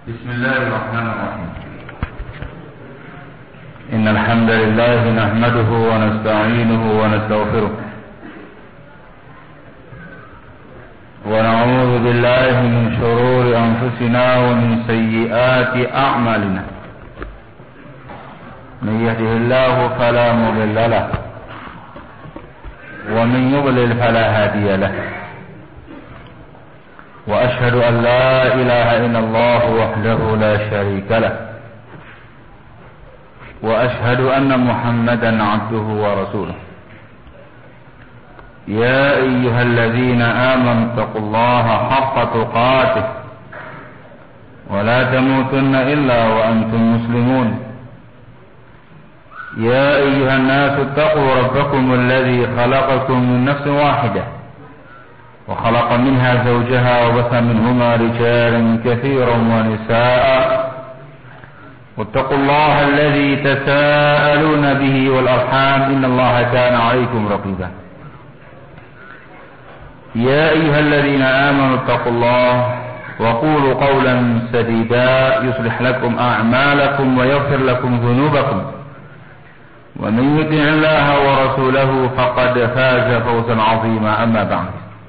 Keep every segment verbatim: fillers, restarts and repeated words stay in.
بسم الله الرحمن الرحيم إن الحمد لله نحمده ونستعينه ونستغفره ونعوذ بالله من شرور أنفسنا ومن سيئات أعمالنا من يهده الله فلا مضل له ومن يضلل فلا هادي له وأشهد أن لا إله إلا الله وحده لا شريك له وأشهد أن محمدا عبده ورسوله يا أيها الذين آمنوا اتقوا الله حق تقاته ولا تموتن إلا وأنتم مسلمون يا أيها الناس اتقوا ربكم الذي خلقكم من نفس واحدة وخلق منها زوجها وبث منهما رجالا كثيرا ونساء واتقوا الله الذي تساءلون به والأرحام إن الله كان عليكم رقيبا يا أيها الذين آمنوا اتقوا الله وقولوا قولا سديدا يصلح لكم أعمالكم ويغفر لكم ذنوبكم ومن يطع الله ورسوله فقد فاز فوزا عظيما أما بعد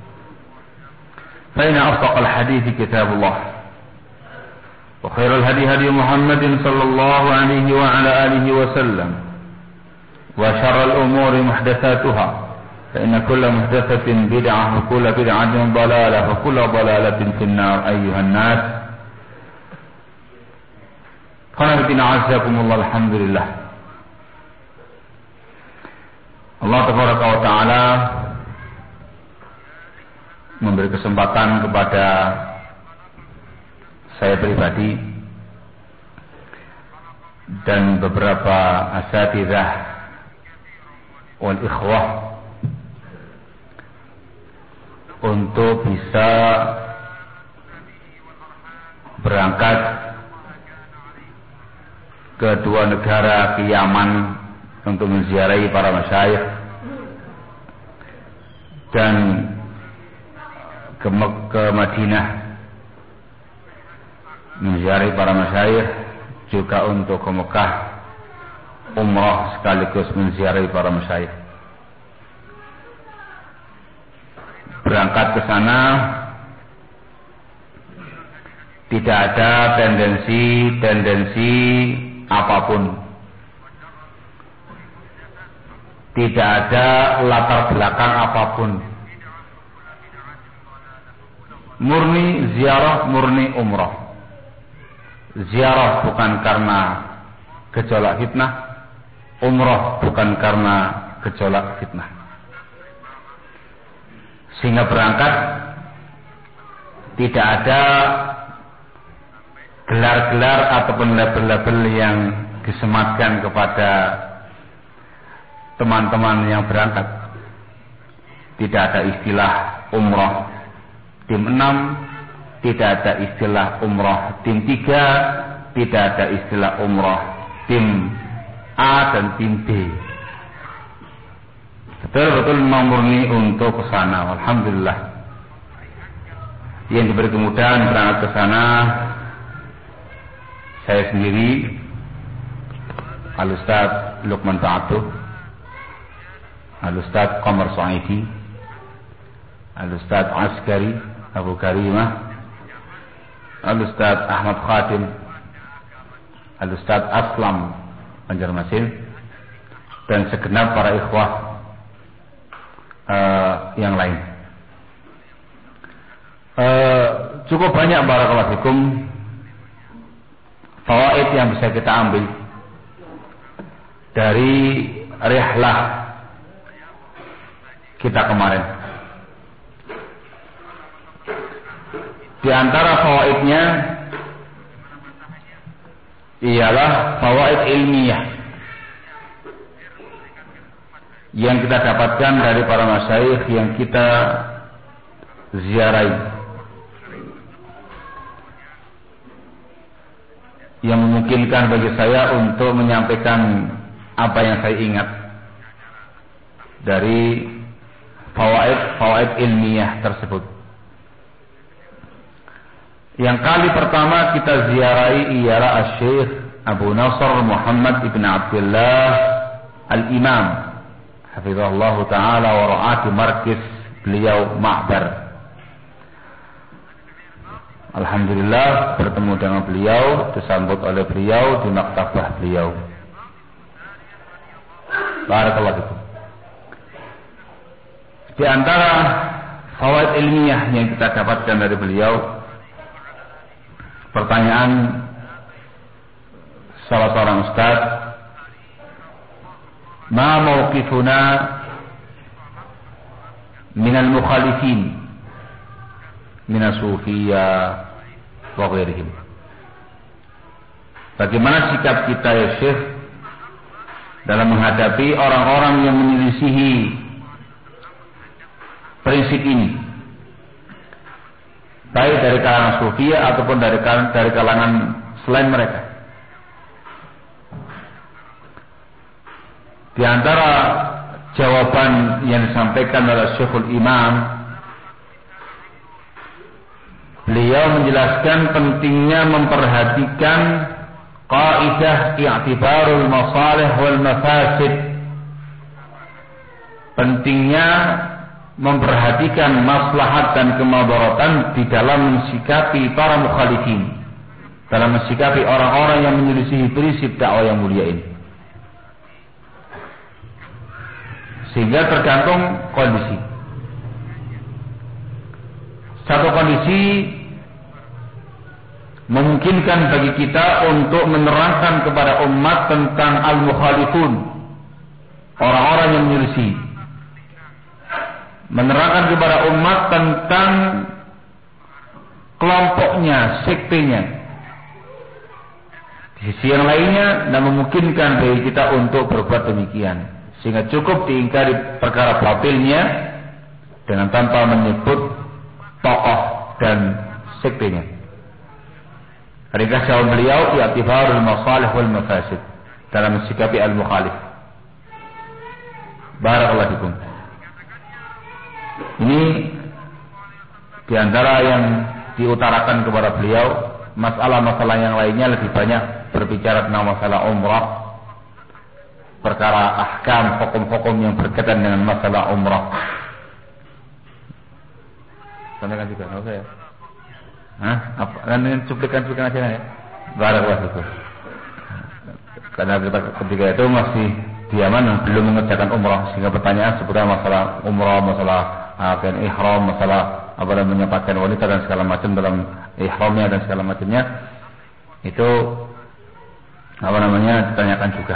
فإن أصدق الحديث كتاب الله وخير الهدي هدي محمد صلى الله عليه وعلى آله وسلم وشر الأمور محدثاتها فإن كل محدثة بدعة وكل بدعة ضلالة وكل ضلالة في النار أيها الناس خنبتنا عزكم الله الحمد لله Allah Tabaraka wa Ta'ala memberi kesempatan kepada saya pribadi dan beberapa asatidzah wal ikhwah untuk bisa berangkat ke dua negara ke Yaman untuk menziarahi para masyayikh dan ke, ke Madinah menziarahi para masyayikh, juga untuk ke Mekah umrah sekaligus menziarahi para masyayikh. Berangkat ke sana tidak ada tendensi-tendensi apapun. Tidak ada latar belakang apapun. Murni ziarah, murni umrah. Ziarah bukan karena gejolak fitnah, umrah bukan karena gejolak fitnah. Sehingga berangkat tidak ada gelar-gelar ataupun label-label yang disematkan kepada teman-teman yang berangkat. Tidak ada istilah umrah tim enam, tidak ada istilah umrah tim tiga, tidak ada istilah umrah tim A dan tim B. Betul-betul murni untuk ke sana. Alhamdulillah. Yang diberi kemudahan berangkat ke sana saya sendiri, Al-Ustaz Luqman Ta'atuh, Al-Ustaz Qamar Sa'idi, Al-Ustaz Askari Abu Karimah, Al-Ustaz Ahmad Khatim, Al-Ustaz Aslam Banjarmasin, dan segenap para ikhwah uh, yang lain. Uh, cukup banyak barakallahu fikum fawaid yang bisa kita ambil dari rihlah kita kemarin. Di antara fawaidnya ialah fawaid ilmiah yang kita dapatkan dari para masyayikh yang kita ziarahi, yang memungkinkan bagi saya untuk menyampaikan apa yang saya ingat dari fawaid-fawaid ilmiah tersebut. Yang kali pertama kita ziarahi ialah Asy-Syaikh Abu Nasr Muhammad ibn Abdullah Al-Imam hafizahullah ta'ala wa ra'ah di markis beliau Ma'bar. Alhamdulillah bertemu dengan beliau, disambut oleh beliau di maktabah beliau. Barakallahu fikum. Di antara fawaid ilmiah yang kita dapatkan dari beliau, pertanyaan salah seorang ustaz, ma mauqifuna minal mukhalifin minas sufiyah wa ghairihim. Bagaimana sikap kita ya Syekh dalam menghadapi orang-orang yang menyelisihi prinsip ini, baik dari kalangan sufiyah ataupun dari dari kalangan selain mereka. Di antara jawaban yang disampaikan oleh Syekhul Imam, beliau menjelaskan pentingnya memperhatikan kaidah i'tibarul masalih wal mafasid. Pentingnya memperhatikan maslahat dan kemadaratan di dalam mensikapi para mukhalifin, dalam mensikapi orang-orang yang menyelisihi prinsip dakwah yang mulia ini. Sehingga tergantung kondisi. Satu kondisi memungkinkan bagi kita untuk menerangkan kepada umat tentang al-mukhalifun, orang-orang yang menyelisih, menerangkan kepada umat tentang kelompoknya, sektenya. Di sisi yang lainnya, tidak memungkinkan bagi kita untuk berbuat demikian, sehingga cukup diingkari perkara batilnya dengan tanpa menyebut tokoh dan sektenya. Ringkas jawab beliau, i'tibarul masalih wal mafasid, dalam mensikapi al-mukhalif. Barakallahu fikum. Ini diantara yang diutarakan kepada beliau. Masalah-masalah yang lainnya lebih banyak berbicara tentang masalah umrah, perkara ahkam, hukum-hukum yang berkaitan dengan masalah umrah. Sampaikan juga, nggak usah ya? Hah? Apa? Kan cuplikan-cuplikan aja ya? Barakallahu fikum. Karena kita ketika itu masih diaman, belum mengerjakan umrah, sehingga pertanyaan seputar masalah umrah, masalah akan ihram, masalah apa namanya pakaian wanita dan segala macam dalam ihramnya dan segala macamnya, itu apa namanya ditanyakan juga.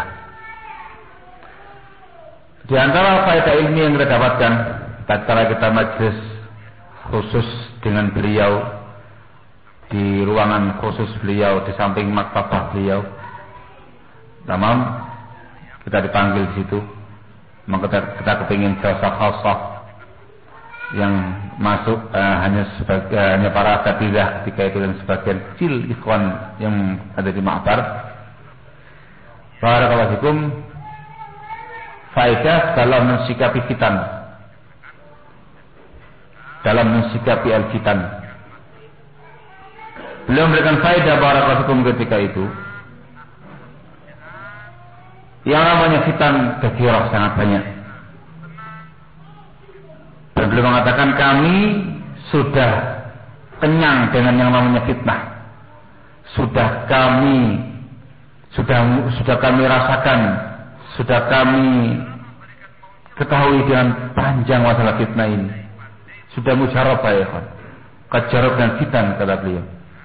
Di antara faedah ilmi yang kita dapatkan tatkala kita majlis khusus dengan beliau di ruangan khusus beliau di samping maktabah beliau, tamam, kita dipanggil di situ, maka kita, kita kepingin jasa khasah yang masuk uh, hanya sebagai uh, hanya para asatidzah ketika itu dan sebagian kecil ikhwan yang ada di Ma'bar. Barakallahu fikum. Faedah dalam mensikapi fitan, dalam mensikapi al-fitan. Beliau memberikan faedah barakallahu fikum ketika itu. Yang namanya fitan katsirah, sangat banyak. Dan beliau mengatakan kami sudah kenyang dengan yang namanya fitnah. Sudah kami sudah sudah kami rasakan, sudah kami ketahui dengan panjang masalah fitnah ini. Sudah mujarabah ya kan, kajarab dan fitan, kata beliau.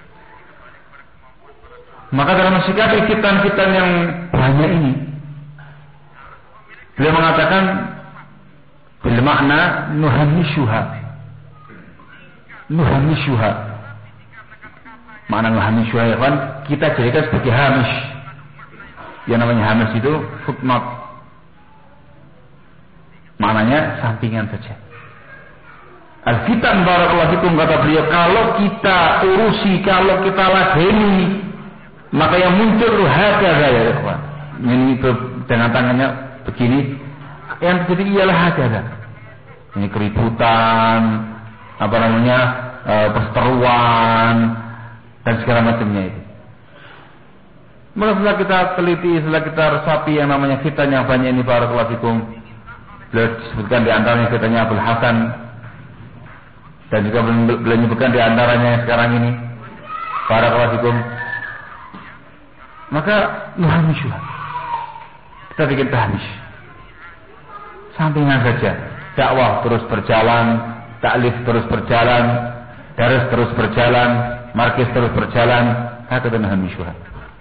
Maka dalam mensikapi fitan-fitan yang banyak ini, beliau mengatakan bil makna nuhamishuha. Nuhamishuha. Makna nuhamishuha ya kan, kita jadikan sebagai hamish. Yang namanya hamish itu footnote. Maknanya sampingan saja. Al-fitan barakallahu fikum, kata beliau, kalau kita urusi, kalau kita ladeni, maka yang muncul hakaza ya ikhwan. Ini dengan tangannya begini, yang terjadi ialah hakaza. Ini keributan, apa namanya, e, perseteruan, dan segala macamnya itu. Maka setelah kita teliti, setelah kita resapi yang namanya fitan yang banyak ini, barakallahu fikum, beliau disebutkan di antaranya fitannya Abdul Hasan, dan juga beliau menyebutkan di antaranya yang sekarang ini, barakallahu fikum. Maka nuhamishuha, kita bikin tahmish, sampingan saja. Dakwah terus berjalan, taklif terus berjalan, daras terus berjalan, markis terus berjalan, hakata nuhamishuha.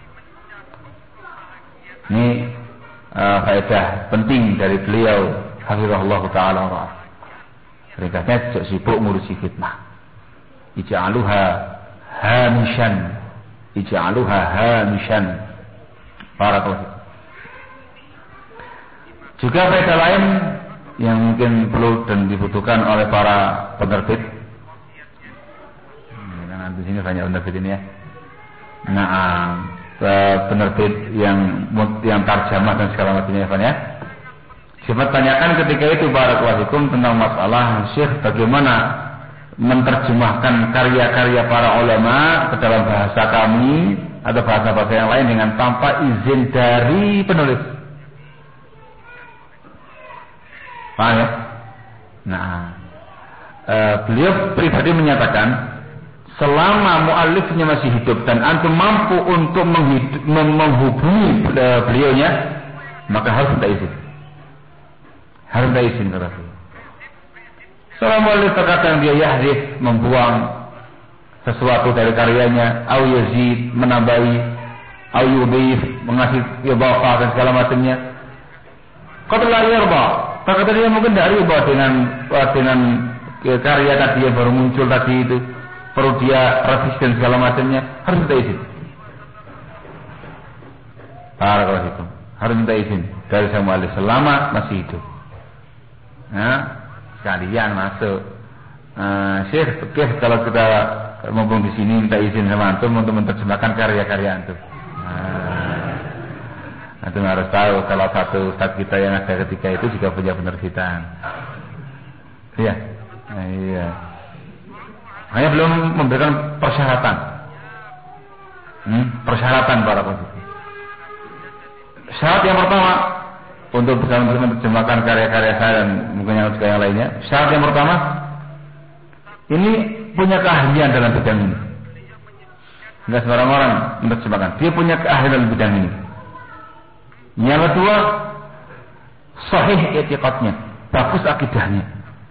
Ini uh, faedah penting dari beliau, hafizahullah taala wa ringkasnya sibuk ngurusi fitnah. Ij'aluha hamishan, ij'aluha hamishan. Barakallahu. Juga faedah lain yang mungkin perlu dan dibutuhkan oleh para penerbit. Nah, di sini banyak penerbit ini ya. Nah, penerbit yang yang tarjamah dan segala macamnya ya. Coba tanyakan ketika itu barakallahu fikum tentang masalah Syekh bagaimana menerjemahkan karya-karya para ulama ke dalam bahasa kami atau bahasa-bahasa yang lain dengan tanpa izin dari penulis. Paham ya? Nah, e, beliau pribadi menyatakan selama muallifnya masih hidup dan antum mampu untuk menghidup, menghubungi beliaunya, maka harus minta izin. Harus minta izin kata beliau. Selama muallif terkadang dia yahdif, membuang sesuatu dari karyanya, au yazid, menambahi, au yudhif, mengasih idhafah dan segala macamnya. Qad la yarda. Terkadang dia mungkin tidak riba dengan dengan karya tadi yang baru muncul tadi itu. Perlu dia revisi dan segala macamnya, harus minta izin. Barakallahu fikum. Harus minta izin dari sang muallif selama masih hidup. Nah, sekalian masuk. Uh, Syekh, oke kalau kita mumpung di sini minta izin sama antum untuk menerjemahkan karya-karya antum. Nah, antum harus tahu kalau satu ustaz kita yang ada ketika itu juga punya penerbitan. Iya. Nah, iya. Hanya belum memberikan persyaratan. Hmm, persyaratan para penulis. Syarat yang pertama untuk bisa menerjemahkan karya-karya saya dan mungkin yang juga yang lainnya. Syarat yang pertama, ini punya keahlian dalam bidang ini. Enggak sembarang orang menerjemahkan. Dia punya keahlian dalam bidang ini. Yang kedua, sahih i'tiqadnya, bagus akidahnya.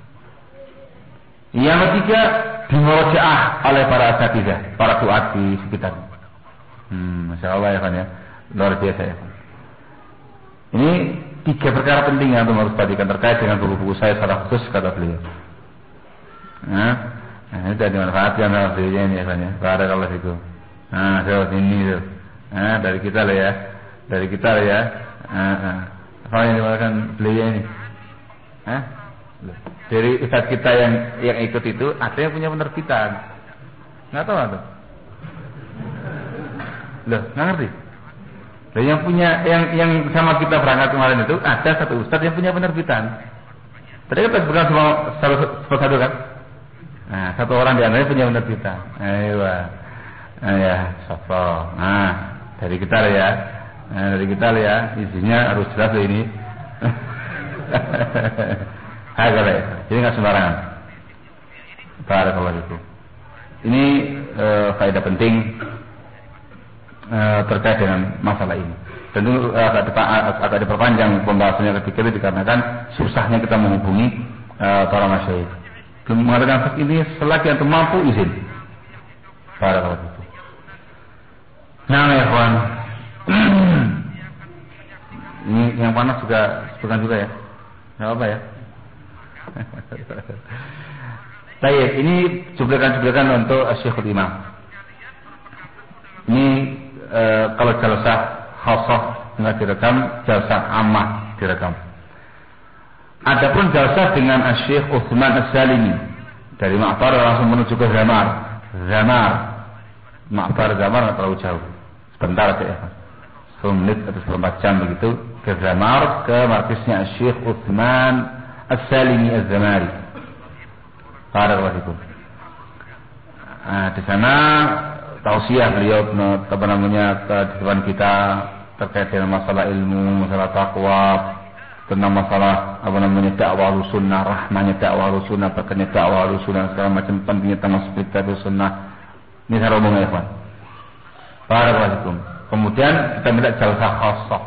Yang ketiga, dimurajaah oleh para asatidzah, para duat di sekitar. Hmm, Masya Allah ya kan ya, luar biasa ya. Ini tiga perkara penting yang harus perhatikan terkait dengan buku-buku saya secara khusus kata beliau. Nah, nah ini sudah dimanfaatkan oleh beliau ini ya kan ya. Barakallahu fikum. Nah, so, ini tuh. Nah, dari kita lah ya, dari kita lah ya. Nah, nah. Apa yang dimakan beliau ini? Hah? Dari ustaz kita yang yang ikut itu ada yang punya penerbitan. Nggak tahu atau? Loh, nggak ngerti. Loh, yang punya yang yang sama kita berangkat kemarin itu ada satu ustaz yang punya penerbitan. Tadi kita bukan semua satu, satu kan? Nah, satu orang di antaranya punya penerbitan. Ayo, nah, ya, sopo. Nah, dari kita lah ya. Nah, dari kita lah ya. Isinya harus jelas loh ini. Agak ya, jadi nggak sembarangan. Barakallahu fikum. Ini e, faedah penting e, terkait dengan masalah ini. Tentu e, agak, agak diperpanjang pembahasannya ketika itu dikarenakan susahnya kita menghubungi e, para masyayikh. Belum mengatakan ini selagi antum mampu izin. Barakallahu fikum. Nah, ya kawan. Ini yang panas juga sebutkan juga ya. Nggak apa ya. Baik, ini cuplikan-cuplikan untuk Syekhul Imam. Ini e, kalau jalsah khassah enggak direkam, jalsah ammah direkam. Adapun jalsah dengan Syekh Utsman As-Salimi dari Ma'bar langsung menuju ke Zamar. Zamar. Ma'bar Zamar enggak terlalu jauh. Sebentar aja ya. sepuluh menit atau seperempat jam begitu ke Zamar, ke markisnya Syekh Utsman As-Salimi Az-Zamari. Barakallahu fikum. Nah, di sana tausiah beliau apa namanya di depan kita terkait dengan masalah ilmu, masalah takwa, tentang masalah apa namanya dakwah sunnah, rahmanya dakwah sunnah, berkahnya dakwah sunnah, segala macam pentingnya tentang spiritual sunnah. Ini saya omong ya, Pak. Barakallahu. Kemudian kita minta jalsah khassah.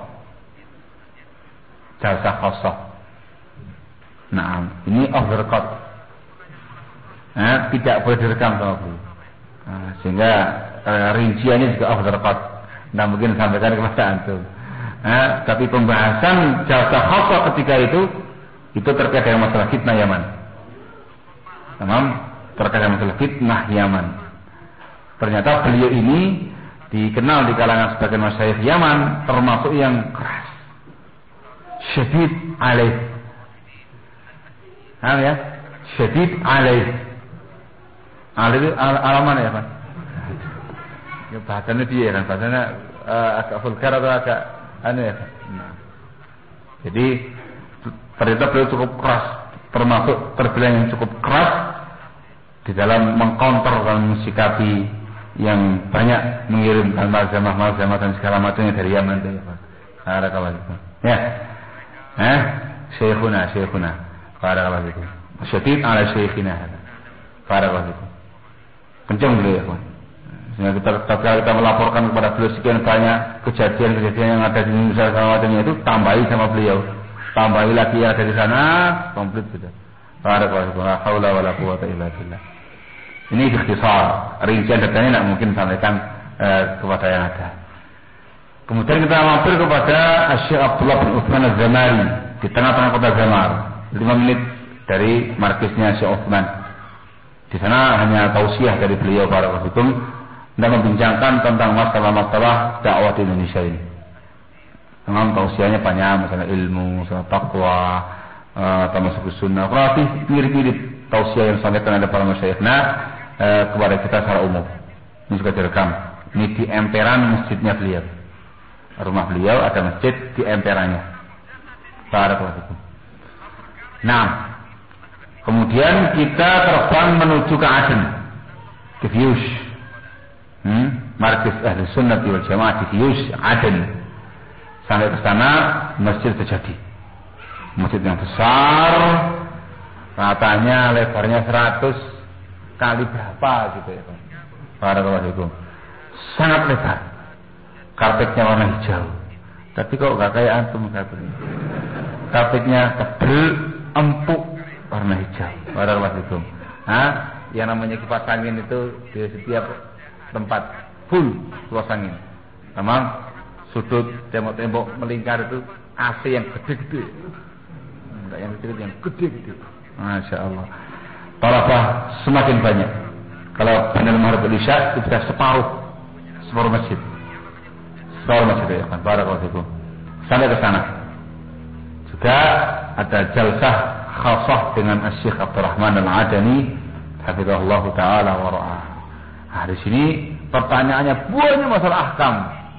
Jalsah khassah. Nah, ini off the record. Nah, tidak boleh direkam sama beliau. Nah, sehingga uh, rinciannya juga off the record. Nah, mungkin sampaikan kepada antum. Nah, tapi pembahasan jalsah khassah ketika itu itu terkait dengan masalah fitnah Yaman. Tamam, terkait dengan masalah fitnah Yaman. Ternyata beliau ini dikenal di kalangan sebagian masyayikh Yaman termasuk yang keras, syadid alaih. Paham ya? Syadid alaih. Alaih al alaman ya, Pak. Ya bahasanya dia kan, bahasanya uh, agak vulgar atau agak aneh ya. Nah. Jadi ternyata beliau cukup keras, termasuk terbilang yang cukup keras di dalam mengcounter dan mensikapi yang banyak mengirimkan mazhamah-mazhamah dan segala macamnya dari Yaman itu ya Pak. Barakallahu fikum. Ya. Eh, syekhuna, syekhuna. Barakallahu fikum. Syadid ala syekhina. Barakallahu fikum. Kencang beliau ya Pak. Sehingga kita tatkala kita melaporkan kepada beliau sekian banyak kejadian-kejadian yang ada di Indonesia segala macamnya itu, tambahi sama beliau. Tambahi lagi yang ada di sana, komplit sudah. Barakallahu fikum. La haula wala quwwata illa billah. Ini ikhtisar, rincian datanya tidak mungkin sampaikan eh, kepada yang ada. Kemudian kita mampir kepada Syekh Abdullah bin Utsman Az-Zamari di tengah-tengah kota Zamar, lima menit dari markisnya Syekh Utsman. Di sana hanya tausiah dari beliau para hukum dan membincangkan tentang masalah-masalah dakwah di Indonesia ini. Memang tausiahnya banyak, masalah ilmu, masalah takwa, uh, termasuk sunnah, relatif mirip-mirip tausiah yang disampaikan oleh para masyayikh. Nah, uh, kepada kita secara umum. Ini juga direkam. Ini di emperan masjidnya beliau. Rumah beliau ada masjid di emperannya. Barakallahu. Nah, kemudian kita terbang menuju ke Aden, ke Fiyush. Hmm? Markis Ahli Sunnah wal Jamaah di Fiyush, Aden. Sampai ke sana masjid terjadi. Masjid yang besar, katanya lebarnya seratus kali berapa gitu ya Pak. Barakallahu. Sangat lebar. Karpetnya warna hijau. Tapi kok gak kayak antum karpetnya. Karpetnya tebel, empuk, warna hijau. Barakallahu. Nah, yang namanya kipas angin itu di setiap tempat full kipas angin. Memang sudut tembok-tembok melingkar itu A C yang gede-gede. Enggak yang kecil, yang gede-gede. Masya Allah. Talabah semakin banyak. Kalau panel maghrib isya itu bisa separuh separuh masjid. Separuh masjid ya kan. Barakallahu. Sampai ke sana. Juga ada jalsah khassah dengan Syekh Abdurrahman Al-Adani hafizahullah taala wa ra'ah. Nah, di sini pertanyaannya banyak masalah ahkam.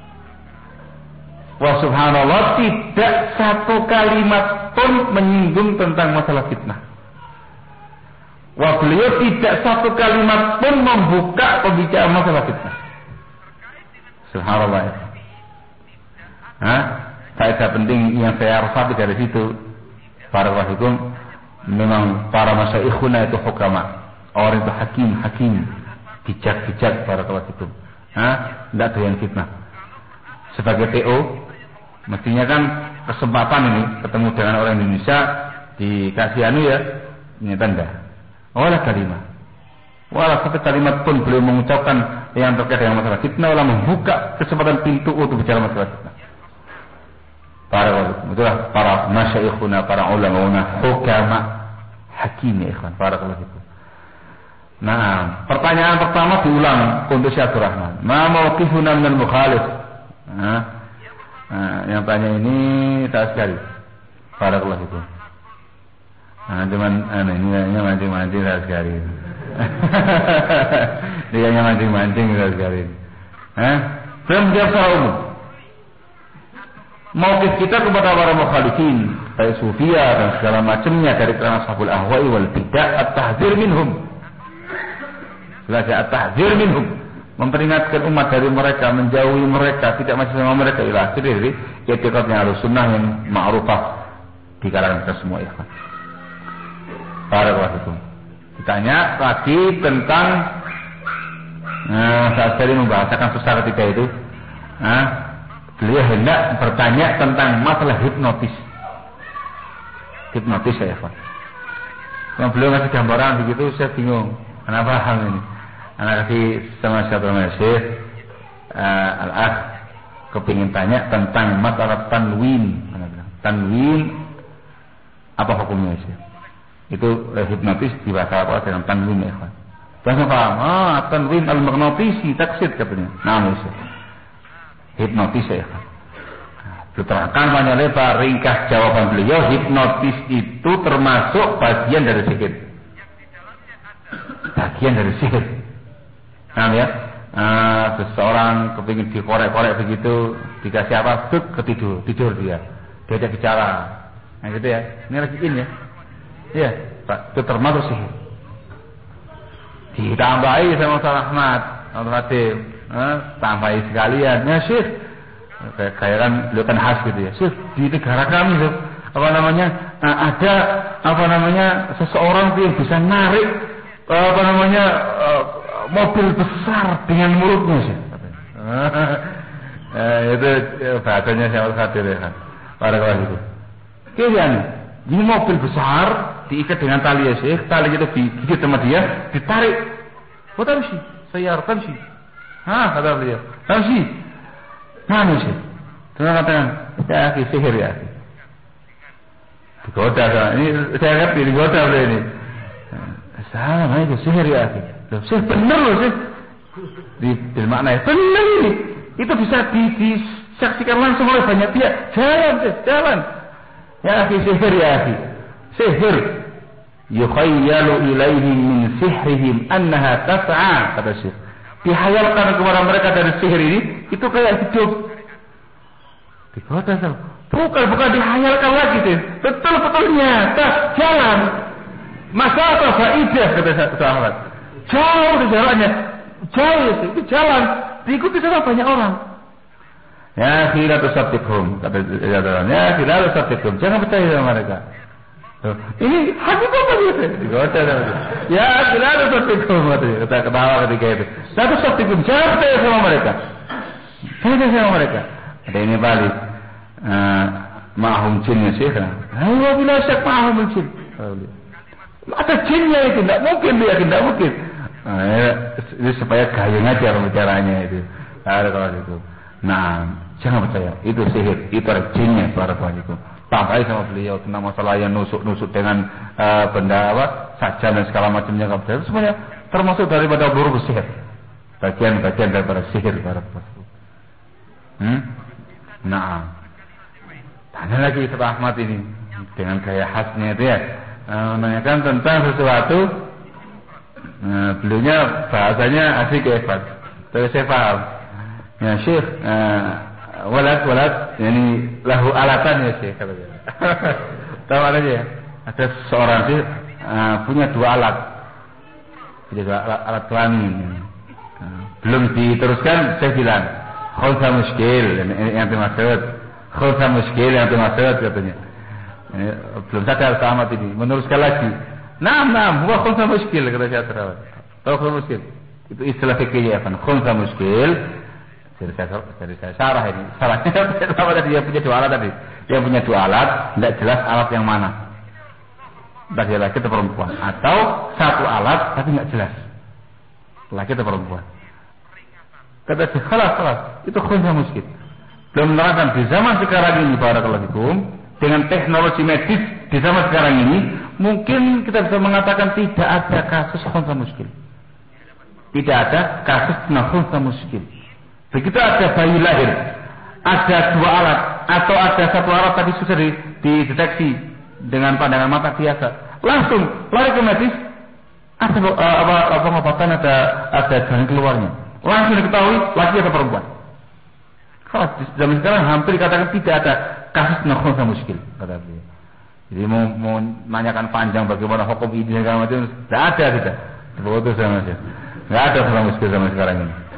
Wa subhanallah, tidak satu kalimat pun menyinggung tentang masalah fitnah. Wa beliau tidak satu kalimat pun membuka pembicaraan masalah fitnah. Subhanallah. Hah? Faedah penting yang saya resapi dari situ, para wahikum, memang para masyayikhuna itu hukama. Orang itu hakim, hakim, bijak-bijak para wahikum. Hah? Tidak doyan fitnah. Sebagai P O, mestinya kan kesempatan ini ketemu dengan orang Indonesia dikasih anu ya, ini tanda. Walah kalimat, walah satu kalimat pun beliau mengucapkan yang terkait dengan masalah fitnah, walah membuka kesempatan pintu untuk bicara masalah fitnah. Para itulah para masyayikhuna, para ulama, hukama, hakim ya ikhwan. Barakallahu fikum. Nah, pertanyaan pertama diulang untuk Syekh Abdurrahman. Ma mauqifuna minal mukhalif? Nah, nah, yang tanya ini tak sekali. Barakallahu fikum. Nah, cuman aneh ini hanya mancing-mancing tak sekali. Dia hanya mancing-mancing tak sekali. Hah? Belum jawab secara umum. Mauqif kita kepada para mukhalifin, baik sufia dan segala macamnya dari kalangan ashabul ahwa'i wal bid'ah, at-tahdzir minhum. Belajar at-tahdzir minhum, memperingatkan umat dari mereka, menjauhi mereka, tidak masuk sama mereka. Ila akhirnya i'tiqadnya Ahlussunnah yang ma'rufah di kalangan kita semua, ikhwan. Barakallahu fikum. Ditanya lagi tentang nah, saat tadi membahasakan susah ketika itu, nah, beliau hendak bertanya tentang masalah hipnotis. Hipnotis ya, Pak. Kalau beliau ngasih gambaran begitu, saya bingung. Kenapa hal ini? Anak kasih sama siapa namanya Syekh uh, Al-Akh kepingin tanya tentang masalah tanwin. Tanwin apa hukumnya Syekh? Itu eh, hipnotis dibahasa apa dengan tanwin ya, Pak. Bahasa paham? Ah, tanwin al-maghnatisi taksir katanya. Nah, Syekh. Hipnotis ya, Pak. Diterangkan banyak lebar, ringkas jawaban beliau, hipnotis itu termasuk bagian dari sihir. Bagian dari sihir. Nah ya, uh, seseorang kepingin dikorek-korek begitu, dikasih apa, tuh ketidur, tidur dia, diajak bicara, nah gitu ya. Ini lagi in ya, iya, Pak, itu termasuk sihir. Ditambahi sama Ustaz Ahmad, Ustaz Hatim, uh, tambahi sekalian, ya Syekh. Kayak, kayak kan beliau kan khas gitu ya. Syekh, di negara kami tuh apa namanya uh, ada apa namanya seseorang tuh yang bisa narik uh, apa namanya uh, mobil besar dengan mulutnya sih. uh, itu ya, bahasanya saya harus hadir ya kan. Pada kelas itu. Kemudian ini mobil besar diikat dengan tali ya Syekh, tali itu digigit sama dia, ditarik. What are you? Saya harapkan sih. Hah, kata beliau. Tahu sih. Mana sih? Terus katakan, ya akhi sihir ya akhi. Digoda kan? Ini saya ngerti digoda beliau ini. Salah, itu sihir ya akhi. Loh, sihir bener loh sih. Di, di makna bener ini. Itu bisa di, disaksikan langsung oleh banyak pihak. Jalan sih, jalan. Ya akhi sihir ya akhi. Sihir. Yukhayyalu ilaihim min sihrihim annaha tas'a, kata Syekh. Dihayalkan kepada mereka dari sihir ini, itu kayak hidup. Digoda, bukan, bukan dihayalkan lagi sih. Betul-betul nyata, jalan. Masalah faidah, kata sahabat. Jauh di jalannya, jauh sih, itu jalan. Diikuti sama banyak orang. Ya, khilatu sabtikum, kata jalan. Ya, khilatu sabtikum, jangan percaya sama mereka. Ini hakikat apa gitu? Digoda namanya. Ya, tidak ada sabtikum katanya. Kata ketawa ketika itu. Satu sabtikum, jangan percaya sama mereka. Jangan percaya sama mereka. Ada ini balik. Uh, ma'ahum jinnya Syekh. Ayo bila syak ma'ahum jin. Ada jinnya itu, tidak mungkin dia, tidak mungkin. Nah, ya, ini supaya gayung aja pembicaranya itu. Ada kalau itu. Nah, jangan percaya. Itu sihir, itu ada jinnya. Barakallahu tambahi sama beliau tentang masalah yang nusuk-nusuk dengan uh, benda apa saja dan segala macamnya nggak benar, semuanya termasuk daripada buruk sihir, bagian-bagian daripada sihir para pelaku. Hmm? Nah, tanya lagi Ustaz Ahmad ini dengan gaya khasnya itu ya, uh, menanyakan tentang sesuatu, uh, beliaunya bahasanya asik ya Pak, tapi saya paham. Ya Syekh. Uh, Walad, walad, ini lahu alatan ya sih katanya. Tahu aja ya. Ada seorang sih uh, punya dua alat, punya dua alat, alat kelamin. Uh, belum diteruskan, saya bilang, khulsa muskil yang dimaksud, khulsa muskil yang dimaksud katanya. Ini, belum sadar sama ini, meneruskan lagi. Nah, nah, bukan khulsa muskil kata saya terawat. Tahu khulsa muskil? Itu istilah fikihnya kan, khulsa muskil. Dari saya, dari saya sarah ini, sarahnya apa tadi? Dia punya dua alat tadi. Dia punya dua alat, tidak jelas alat yang mana. Bagi laki atau perempuan, atau satu alat tapi tidak jelas laki atau perempuan. Kata saya, kalah, kalah. Itu khunsa muskil. Belum menerangkan di zaman sekarang ini, barakallahu fikum, dengan teknologi medis di zaman sekarang ini, mungkin kita bisa mengatakan tidak ada kasus khunsa muskil. Tidak ada kasus khunsa muskil. Begitu ada bayi lahir, ada dua alat atau ada satu alat tapi sudah dideteksi dengan pandangan mata biasa, langsung lari ke medis, ada uh, apa, apa pengobatan, ada ada jalan keluarnya, langsung diketahui laki atau perempuan. Kalau di zaman sekarang hampir dikatakan tidak ada kasus khunsa muskil, kata beliau. Jadi mau, mau nanyakan panjang bagaimana hukum ini segala macam, tidak ada tidak. Betul sama saja, tidak ada khunsa muskil zaman sekarang ini.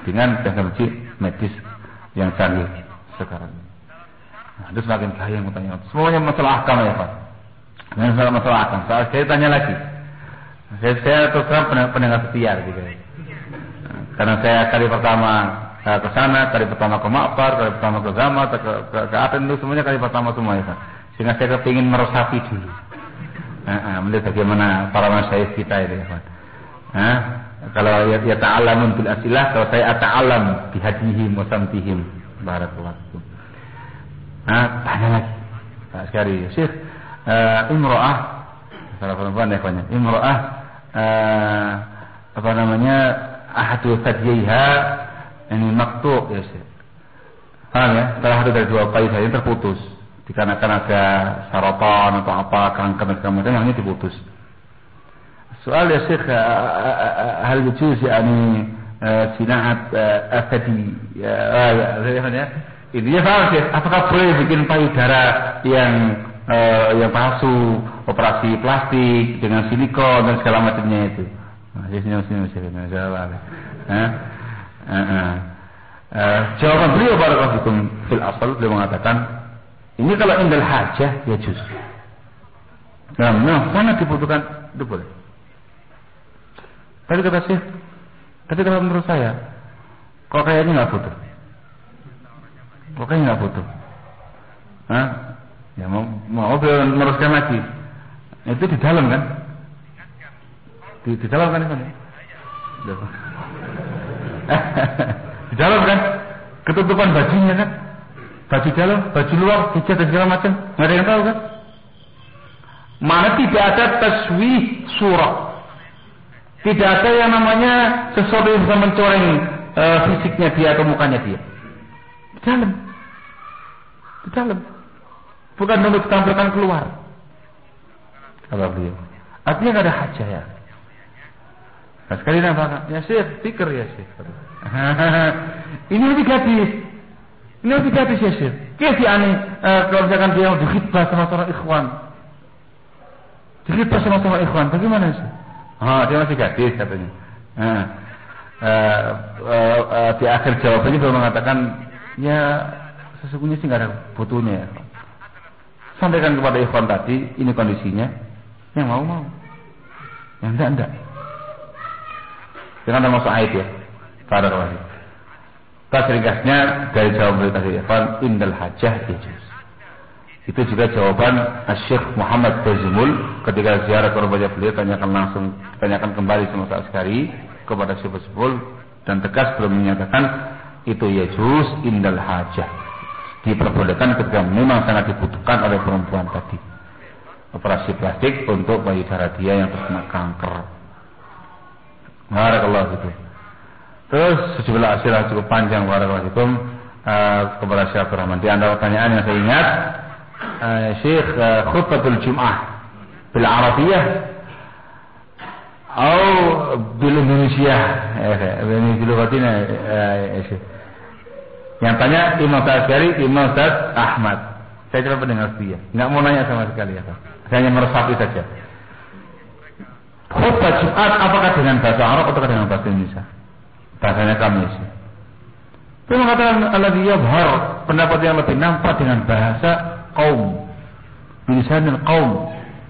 dengan teknologi medis yang canggih sekarang. Nah, itu semakin bahaya yang tanya. Semuanya masalah akal ya Pak. Masalah masalah akal. Soal saya tanya lagi. Saya, saya terus terang pendengar setia gitu. Nah, karena saya kali pertama ke sana, kali pertama ke Ma'far, kali pertama ke Zama, ke, ke, ke Aten itu semuanya kali pertama semua ya Pak. Sehingga saya kepingin meresapi dulu. Nah, melihat bagaimana para masyayikh kita ini ya Pak. Nah, kalau ya, ya ta'alamun bil asilah, kalau saya ata'alam bihadihim wa samtihim. Barakallahu fikum. Nah, tanya lagi. Nah, sekali Syekh, uh, imra'ah salah perempuan ya Pak. Imra'ah uh, apa namanya? Ahadu thadiyha ini maktu' ya Syekh. Paham ya? Salah satu dari dua bayi saya terputus dikarenakan ada saratan atau apa, kanker dan kemudian hanya diputus. Soal ya Syekh, hal yujuz yani sinaat afadi ya ya intinya paham Syekh, apakah boleh bikin payudara yang uh, yang palsu, operasi plastik dengan silikon dan segala macamnya itu? Nah, senyum senyum Syekh, insyaallah. Hah? Uh, uh, jawaban beliau barakallahu fikum fil asal beliau mengatakan ini kalau indal hajah ya juz. Nah, nah sangat dibutuhkan itu boleh. Tapi kata Syekh, tapi kalau menurut saya kok kayaknya nggak butuh. Kok kayaknya nggak butuh. Hah? Ya mau mau meneruskan lagi. Itu di dalam kan? Di, di dalam kan ini? Di dalam kan? Ketutupan bajunya kan? Baju dalam, baju luar, hijab dan segala macam. Nggak ada yang tahu kan? Mana tidak ada taswih surah. Tidak ada yang namanya sesuatu yang bisa mencoreng uh, fisiknya dia atau mukanya dia. Di dalam. Di dalam. Bukan untuk ditampilkan keluar. Kalau beliau. Artinya nggak ada hajah ya. Nah, sekali nampak. Ya Syekh, pikir ya Syekh. Ini lebih gadis. Ini lebih gadis ya Syekh. Kayaknya aneh uh, kalau misalkan dia mau dikhidbah sama seorang ikhwan. Dikhidbah sama seorang ikhwan. Bagaimana Syekh? Oh, dia masih gadis katanya. Nah, uh, uh, uh, di akhir jawabannya beliau mengatakan, ya sesungguhnya sih nggak ada butuhnya ya. Sampaikan kepada ikhwan tadi, ini kondisinya, yang mau mau, yang enggak enggak. Jangan termasuk aib ya, pada orang. Tak ringkasnya dari jawaban beliau tadi, ikhwan indal hajah ijuz. Itu juga jawaban Syekh Muhammad Bazmul ketika ziarah ke rumah beliau, tanyakan langsung, tanyakan kembali sama Ustaz Askari kepada Syekh Bazmul dan tegas belum menyatakan itu yajuz indal hajah, diperbolehkan ketika memang sangat dibutuhkan oleh perempuan tadi, operasi plastik untuk payudara dia yang terkena kanker. Barakallahu fikum. Terus sejumlah asilah cukup panjang barakallahu fikum uh, kepada Syekh Abdul Rahman. Di antara pertanyaan yang saya ingat, Uh, Syekh uh, khutbatul Jum'ah bil Arabiyah atau bil Indonesia ini bil Latina Syekh. Yang tanya Imam Syafi'i, Imam Ustaz Ahmad. Saya coba pendengar dia, enggak mau nanya sama sekali ya Pak. Saya hanya meresapi saja. Khutbah Jumat apakah dengan bahasa Arab atau dengan bahasa Indonesia? Bahasanya kami sih. Dia mengatakan alladhi yadhhar, pendapat yang lebih nampak dengan bahasa kaum, bilisanil kaum,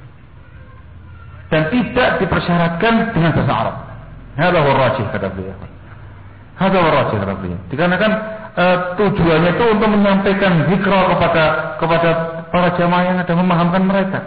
dan tidak dipersyaratkan dengan bahasa Arab. Hadza huwa rajih kata beliau. Hadza huwa rajih kata beliau. Dikarenakan uh, tujuannya itu untuk menyampaikan zikra kepada kepada para jamaah yang ada, memahamkan mereka.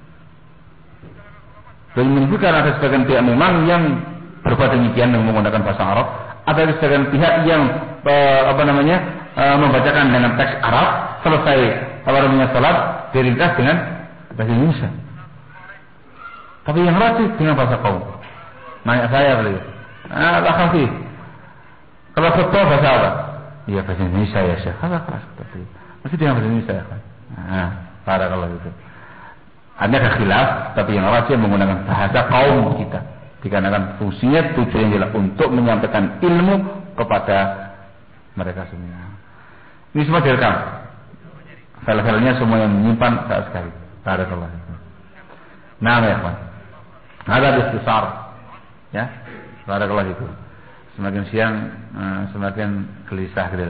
Dan menunjukkan ada sebagian pihak memang yang berbuat demikian yang menggunakan bahasa Arab, ada sebagian pihak yang uh, apa namanya uh, membacakan dengan teks Arab, selesai apa namanya salat diringkas dengan bahasa Indonesia. Tapi yang rajih dengan bahasa kaum. Nanya saya beliau, ah lah kafir. Kalau khutbah bahasa apa? Iya bahasa Indonesia ya Syekh. Kalau kelas tadi masih dengan bahasa Indonesia ya kan. Nah, pada kalau itu. Ada khilaf, tapi yang rajih menggunakan bahasa kaum kita. Dikarenakan fungsinya tujuannya adalah untuk menyampaikan ilmu kepada mereka semua. Ini semua direkam. File-filenya semua yang menyimpan saat sekali. Barakallahu fikum. Nah, ya kawan. Ada ikhtisar. Ya. Barakallahu fikum. semakin siang uh, semakin gelisah gitu.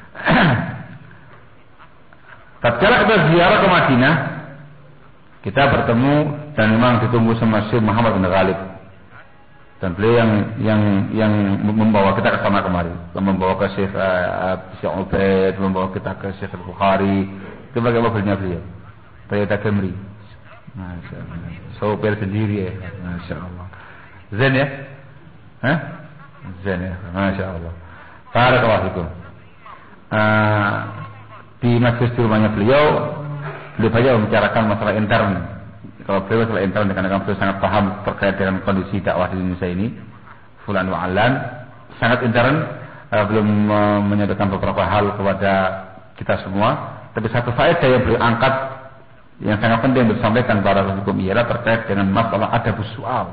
Tatkala kita ziarah ke Madinah, kita bertemu dan memang ditunggu sama Syekh Muhammad bin Ghalib. Dan beliau yang yang yang membawa kita ke sana kemari, membawa ke Syekh uh, Syekh Ubaid, membawa kita ke Syekh Al-Bukhari. Itu bagaimana mobilnya beliau? Toyota Camry. Masya Allah. Sopir sendiri ya. Masya Allah. Zen ya? Hah? Zen ya. Masya Allah. Barakallahu fikum. Uh, di majlis di rumahnya beliau, beliau banyak membicarakan masalah intern. Kalau beliau masalah intern, karena beliau sangat paham terkait dengan kondisi dakwah di Indonesia ini, fulan wa alan, sangat intern. Uh, belum uh, menyampaikan beberapa hal kepada kita semua. Tapi satu faedah yang beliau angkat yang sangat penting untuk disampaikan para hukum ialah terkait dengan masalah adab soal.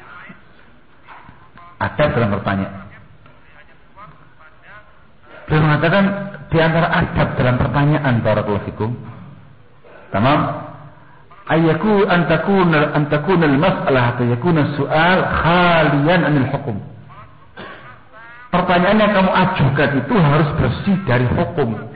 Adab dalam bertanya. Beliau mengatakan di antara adab dalam pertanyaan barakallahu fikum, tamam, ayaku antakuna antakuna al-mas'alah atau yakuna soal khalian anil hukum. Pertanyaan yang kamu ajukan itu harus bersih dari hukum.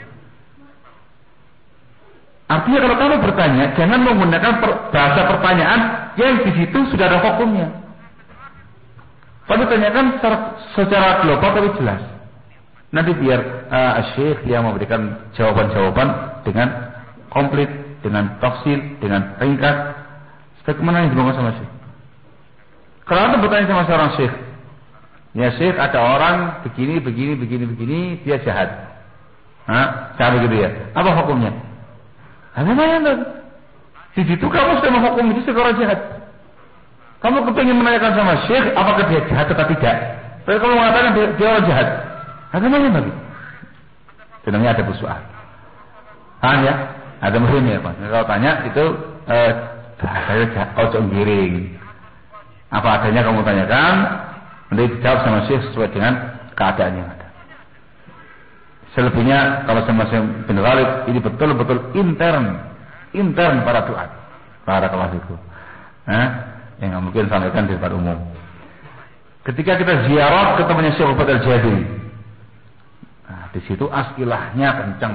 Artinya kalau kamu bertanya, jangan menggunakan per, bahasa pertanyaan yang di situ sudah ada hukumnya. Kamu tanyakan secara, secara global tapi jelas. Nanti biar uh, Syekh yang memberikan jawaban-jawaban dengan komplit, dengan tafsil, dengan ringkas. Sebagaimana yang dibangun sama Syekh. Kalau Anda bertanya sama seorang Syekh, ya Syekh ada orang begini, begini, begini, begini, dia jahat. Nah, cara begitu ya. Apa hukumnya? Bagaimana? Di situ kamu sudah menghukum itu seorang jahat. Kamu kepingin menanyakan sama Syekh apakah dia jahat atau tidak. Tapi kamu mengatakan dia, dia orang jahat. Bagaimana lagi? Sebenarnya ada soal. Paham ya? Ada muhimnya Pak. Kalau tanya itu eh, saya jahat, ojo giring. Apa adanya kamu tanyakan, nanti dijawab sama Syekh sesuai dengan keadaan yang ada. Selebihnya kalau sama Syekh bin Ghalib ini betul-betul intern, intern para duat, para kelasku. Nah, yang mungkin sampaikan di depan umum. Ketika kita ziarah ke temannya Syekh Ubaid Al-Jabiri, nah, di situ askilahnya kencang,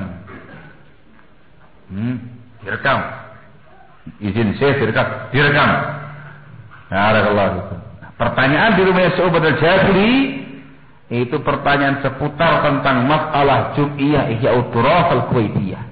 hmm, direkam, izin Syekh direkam, direkam. Nah, barakallahu. Pertanyaan di rumahnya Syekh Ubaid Al-Jabiri itu pertanyaan seputar tentang masalah Jum'iyah Ihya'ud Duraf Al-Kuwaitiyah.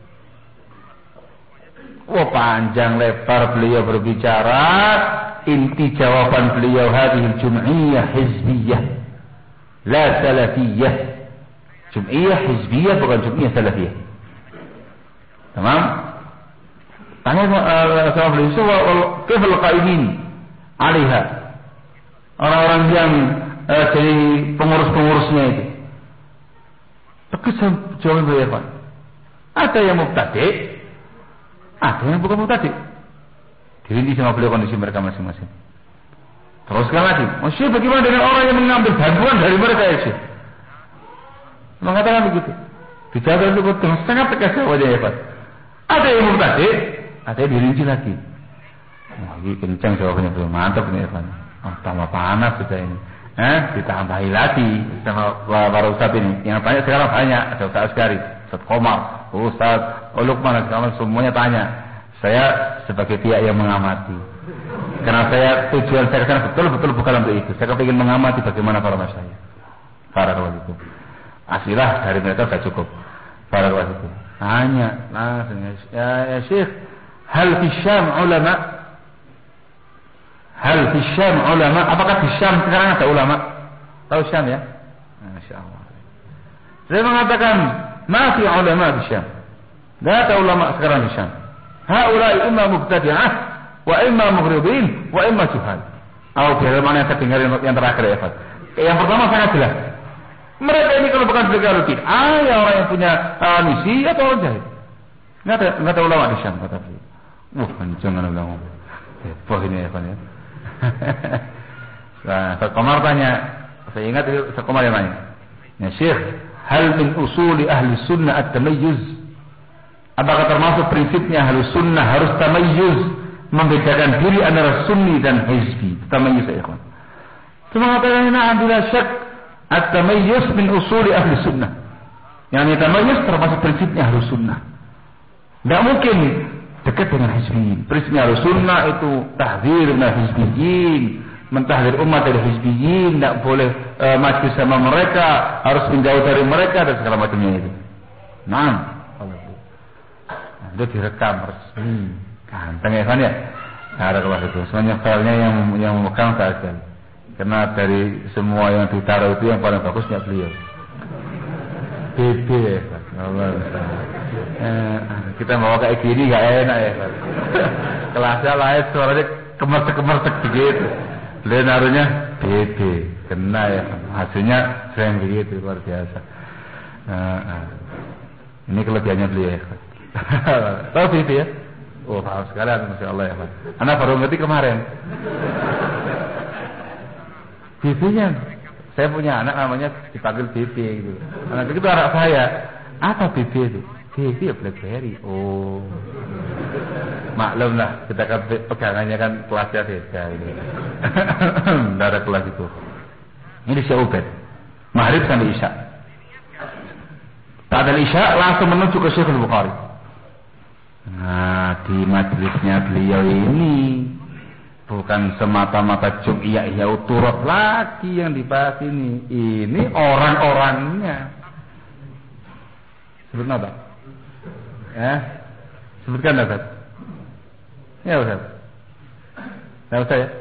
Wah, panjang lebar beliau berbicara. Inti jawaban beliau, hadhihi Jum'iyah Hizbiyah la Salafiyah. Jum'iyah Hizbiyah bukan Jum'iyah Salafiyah. Tamam? Tanya sama beliau, kifal qaimin 'alaiha. Orang-orang yang Eh, dari pengurus-pengurusnya itu. Tegas jawaban beliau Pak. Ada yang mubtadi', ada yang bukan mubtadi'. Dirinci sama beliau kondisi mereka masing-masing. Teruskan lagi. Maksudnya bagaimana dengan orang yang mengambil bantuan dari mereka itu? Mengatakan begitu. Dijaga itu dengan sangat tegas jawabannya ya Pak. Ada yang mubtadi', ada yang dirinci lagi. Wah, ini kencang jawabannya beliau. Mantap ini ya Pak. Oh, tambah panas sudah ini. Eh, ditambahi lagi sama para ustaz ini. Yang tanya sekarang banyak, ada Ustaz Askari, Ustaz Komar, Ustaz Lukman, sekarang semuanya tanya. Saya sebagai pihak yang mengamati. Karena saya tujuan saya kesana betul-betul bukan untuk itu. Saya ingin mengamati bagaimana para masyayikh. Para kawan itu. Asilah dari mereka sudah cukup. Para kawan itu. Tanya, nah, ya, ya Syekh, hal fi Syam ulama? Hal di Syam ulama? Apakah di Syam sekarang ada ulama? Tahu Syam ya? Masya Allah. Saya mengatakan, masih ulama di Syam. Tidak ada ulama sekarang di Syam. Haulai imma mubtadi'ah, wa imma mughribin, wa imma juhal. Oh, biar mana yang saya dengar yang terakhir ya Pak. Yang pertama sangat jelas. Mereka ini kalau bukan bergarutin, ah ya orang yang punya uh, misi atau orang jahil. Tidak ada, tidak ada ulama di Syam kata beliau. Wah, jangan bilang. Wah ini ya Pak ya. Nah, Ustaz Komar tanya, saya ingat itu Ustaz Komar yang tanya, ya Syekh, hal min usuli ahli sunnah at-tamayyuz? Apakah termasuk prinsipnya ahli sunnah harus tamayyuz, membedakan diri antara sunni dan hizbi? Tamayyuz ya ikhwan. Itu mengatakan, nah, bila syak at-tamayyuz min usuli ahli sunnah. Yang tamayyuz termasuk prinsipnya ahli sunnah. Tidak mungkin dekat dengan hizbiyin. Prinsipnya ahli sunnah itu tahdzir min hizbiyin, mentahdir umat dari hizbiyin, tidak boleh e, maju sama mereka, harus menjauh dari mereka dan segala macamnya itu. Nah, itu direkam resmi, ganteng ya kan ya. Nah, ada kelas itu. Semuanya filenya yang yang memegang saja. Karena dari semua yang ditaruh itu yang paling bagusnya beliau. B B ya, Allah. Eh, kita bawa kayak gini gak enak ya, Pak. Kelasnya lain, suaranya kemertek-kemertek begitu. Beliau naruhnya B B, kena ya. Hasilnya sering begitu, luar biasa. Nah, nah. Ini kelebihannya beliau ya, Pak. Tahu B B ya? Oh, paham sekalian, Masya Allah ya, Pak. Anak baru ngerti kemarin. B B-nya, saya punya anak namanya dipanggil B B gitu. Anak itu anak saya. Apa B B itu? B B ya BlackBerry. Oh, maklum lah, kita kan pegangannya kan kelasnya beda ini. Tidak ada kelas itu. Ini Syekh Maghrib sampai Isya. Pada Isya langsung menuju ke Syekh Al-Bukhari. Nah, di majelisnya beliau ini bukan semata-mata jum'iyah ya uturot lagi yang dibahas ini. Ini orang-orangnya. Sebut apa? Ya, sebutkan Ustaz. Ya Ustaz. Nah Ustaz ya.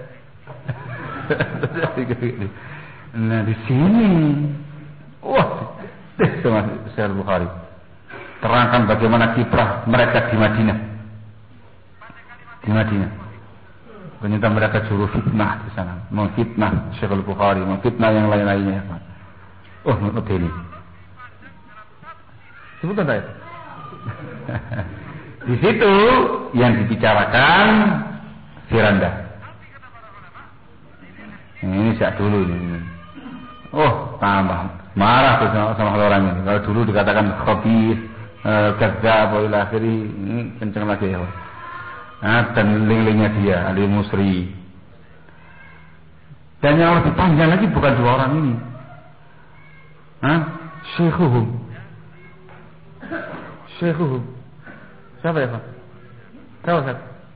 Nah di sini, wah, sama Syekh Al-Bukhari terangkan bagaimana kiprah mereka di Madinah. Di Madinah. Ternyata mereka juru fitnah di sana, memfitnah Syekh Al-Bukhari, memfitnah yang lain-lainnya. Oh, menurut ini. Sebutkan saya. Di situ yang dibicarakan Firanda. Ini sejak dulu ini. Oh, tambah marah tuh sama, sama orang ini. Kalau dulu dikatakan khabith, kadzdzab, wa ila akhirih, ini kenceng lagi ya. Nah, dan link-linknya dia, Ali Musri. Dan yang lebih panjang lagi bukan dua orang ini. Hah? Syekhuhum. Syekhuhum. Siapa ya Pak? Siapa Pak?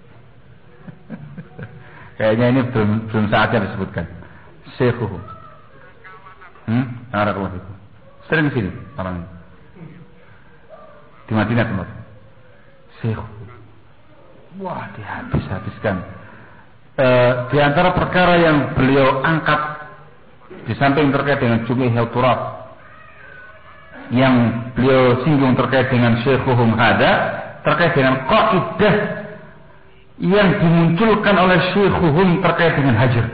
Kayaknya ini belum, belum saatnya disebutkan. Syekhuhum. Hmm? Barakallahu fikum. Sering sini orang ini. Di Madinah tempat. Syekhuhum. Wah, dihabis-habiskan. E, di antara perkara yang beliau angkat di samping terkait dengan Jum'iyah Turab, yang beliau singgung terkait dengan Syekhuhum hada, terkait dengan kaidah yang dimunculkan oleh Syekhuhum terkait dengan hajar,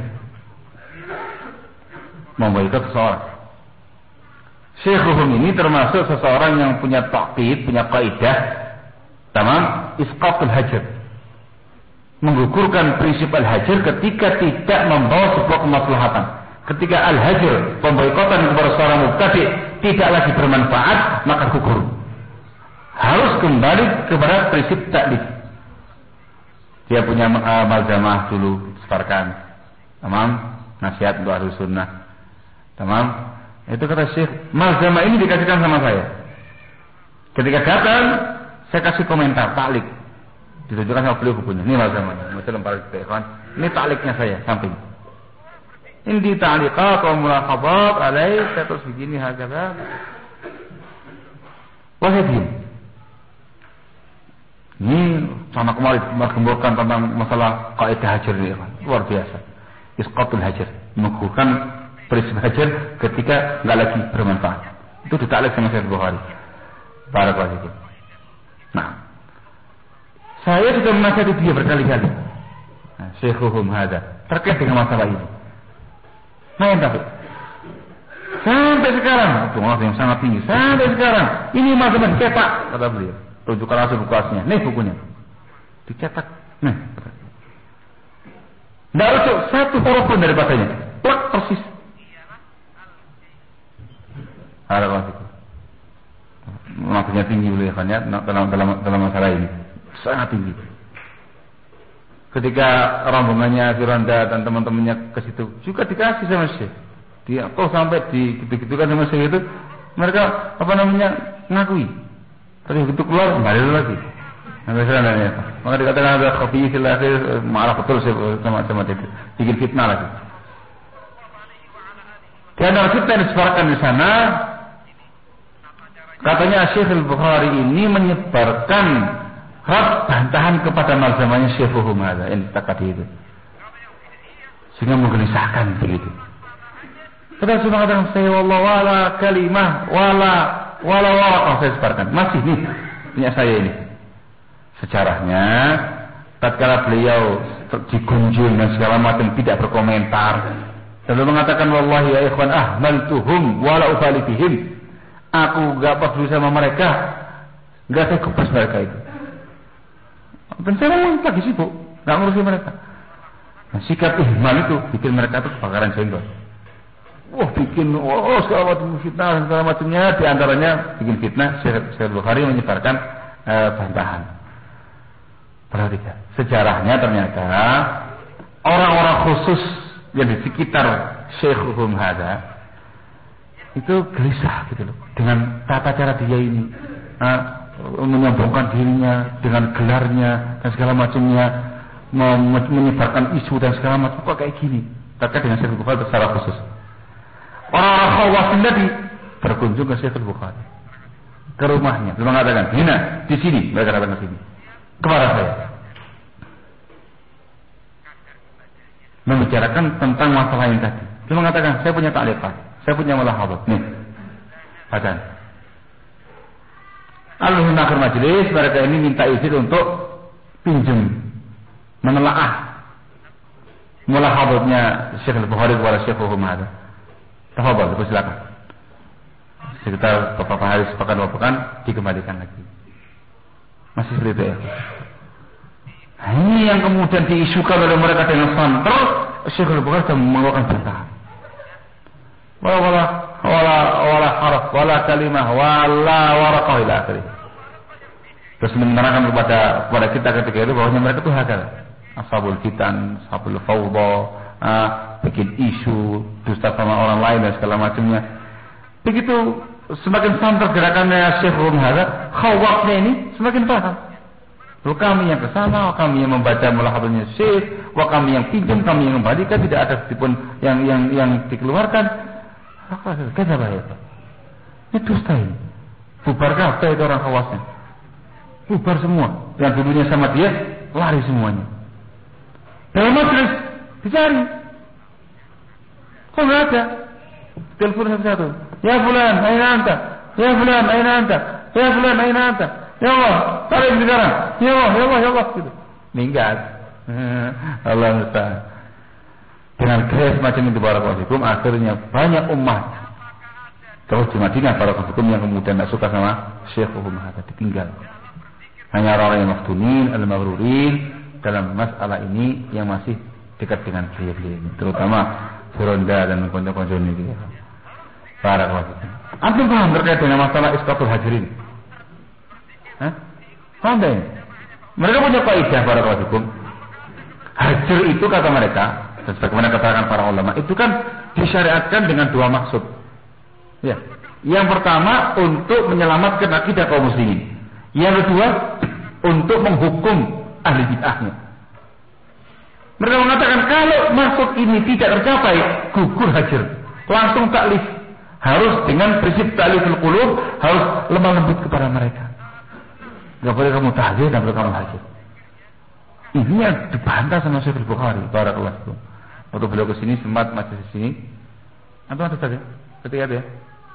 memboikot seseorang. Syekhuhum ini termasuk seseorang yang punya taqid, punya kaidah, tamam, isqatul hajar, menggugurkan prinsip al-hajar ketika tidak membawa sebuah kemaslahatan. Ketika al-hajar, pemboikotan kepada seorang mubtadi' tidak lagi bermanfaat, maka gugur. Harus kembali kepada prinsip taklif. Dia punya uh, malzamah dulu, sebarkan. Tamam, nasihat untuk ahli sunnah. Tamam. Itu kata Syekh, malzamah ini dikasihkan sama saya. Ketika datang, saya kasih komentar, taklik. Ditunjukkan sama beliau bukunya. Ini malzamahnya. Macam lembar kita, kawan. Ini takliknya saya, samping. Ini ta'liqat wa mulaqabat alaih, terus begini hakata. Wahidin. Ini sama kemarin menggemburkan tentang masalah kaidah hajar ini, luar biasa. Isqatul hajar, menggugurkan prinsip hajar ketika enggak lagi bermanfaat. Itu ditaklif sama Syekh Bukhari. Barakallahu fikum. Nah, saya sudah menasihati dia berkali-kali. Nah, Syekhuhum hada terkait dengan masalah ini. Main tapi sampai sekarang, pengawas yang sangat tinggi. Sampai sekarang, ini masih cetak, kata beliau. Tunjukkan langsung bukunya. Nih bukunya, dicetak. Nih, tidak rujuk satu huruf pun dari bahasanya. Plak persis. Harapan itu. Makanya tinggi beliau kan ya dalam dalam dalam masalah ini. Sangat tinggi. Ketika rombongannya Firanda dan teman-temannya ke situ juga dikasih sama Syekh. Dia toh sampai di gitu-gitukan sama Syekh itu, mereka apa namanya ngakui. Terus begitu keluar kembali lagi. Nah, misalnya, maka dikatakan ada kopi istilah marah betul sama-sama itu, bikin fitnah lagi. Di antara fitnah yang disebarkan di sana, katanya Syekh Al-Bukhari ini menyebarkan rad bantahan kepada mazhabnya Syekh Humada yang tadi itu, sehingga menggelisahkan begitu. Kita cuma katakan saya wallah wala kalimah wala wala wala saya sebarkan. Masih nih punya saya ini. Sejarahnya tatkala beliau digunjing dan segala macam tidak berkomentar. Lalu mengatakan wallahi ya ikhwan ahmaltuhum wala ubali bihim. Aku enggak peduli sama mereka. Enggak saya kubas mereka itu. Dan saya memang lagi sibuk, enggak ngurusin mereka. Nah, sikap ihmal itu bikin mereka itu kebakaran jenggot. Wah bikin, oh segala macam fitnah dan segala macamnya. Di antaranya bikin fitnah. Syekh Bukhari menyebarkan eh, bantahan. Perhatikan, sejarahnya ternyata orang-orang khusus yang di sekitar Syekh Humada itu gelisah gitu loh dengan tata cara dia ini, eh, menyombongkan dirinya dengan gelarnya dan segala macamnya, menyebarkan isu dan segala macam. Kok kayak gini? Terkait dengan Syekh Bukhari secara khusus. Orang-orang khawas tadi berkunjung ke Syekh Bukhari, ke rumahnya. Dia mengatakan, "Hina, di sini." Mereka datang ke sini kepada saya, membicarakan tentang masalah yang tadi. Dia mengatakan, "Saya punya ta'liqat, saya punya mulahadhat." Nih, bacaan. Lalu akhir majelis mereka ini minta izin untuk pinjam menelaah mulahadhatnya Syekh Bukhari kepada Syekh Humada. Tafadhol, silakan. Sekitar beberapa hari sepekan dua pekan dikembalikan lagi. Masih seperti itu ya. Nah, ini yang kemudian diisukan oleh mereka dengan santer. Syekh Bukhari sudah mengeluarkan bantahan. Wala wala wala wala harf wala kalimah wala waraqah ila akhirih. Terus menerangkan kepada kepada kita ketika itu bahwa mereka itu hakal. Ashabul fitan, ashabul fawdha, uh, bikin isu, dusta sama orang lain dan segala macamnya. Begitu semakin santer gerakannya Syekh Humada, khawatnya ini semakin paham. Lalu kami yang kesana, kami yang membaca mulahadhatnya Syekh, wah kami yang pinjam, kami yang kembalikan, tidak ada sedikitpun yang yang yang dikeluarkan. Apa kenapa ya? Ini dusta ini. Bubar kabeh itu orang khawasnya. Bubar semua. Yang dulunya sama dia lari semuanya. Dalam majelis dicari. Kok nggak ada? Telepon satu-satu. Ya fulan, aina anta? Ya fulan, aina anta? Ya fulan, aina anta? Ya Allah, tarik sekarang. Ya Allah, ya Allah, ya Allah. Gitu. Minggat. Allah Ustaz. Dengan gaya semacam itu barakallahu akhirnya banyak umat terus di Madinah barakallahu yang kemudian tidak suka sama Syekh Humada, ditinggal. Hanya orang yang maftunin, al-maghrurin dalam masalah ini yang masih dekat dengan beliau-beliau ini, terutama Furonda dan konco-konco ini. Barakallahu. Antum paham terkait dengan masalah isqatul hajrin? Hah? Paham tak? Mereka punya kaidah barakallahu. Hajar itu kata mereka, dan sebagaimana katakan para ulama, itu kan disyariatkan dengan dua maksud. Ya. Yang pertama untuk menyelamatkan akidah kaum muslimin. Yang kedua untuk menghukum ahli bid'ahnya. Mereka mengatakan kalau maksud ini tidak tercapai, gugur hajar, langsung taklif. Harus dengan prinsip takliful qulub, harus lemah lembut kepada mereka. Enggak boleh kamu tahzir dan boleh kamu hajar. Ini yang dibantah sama Syekh Bukhari, barakallahu. Waktu beliau ke sini sempat masih di sini. Atau ada saja ketika dia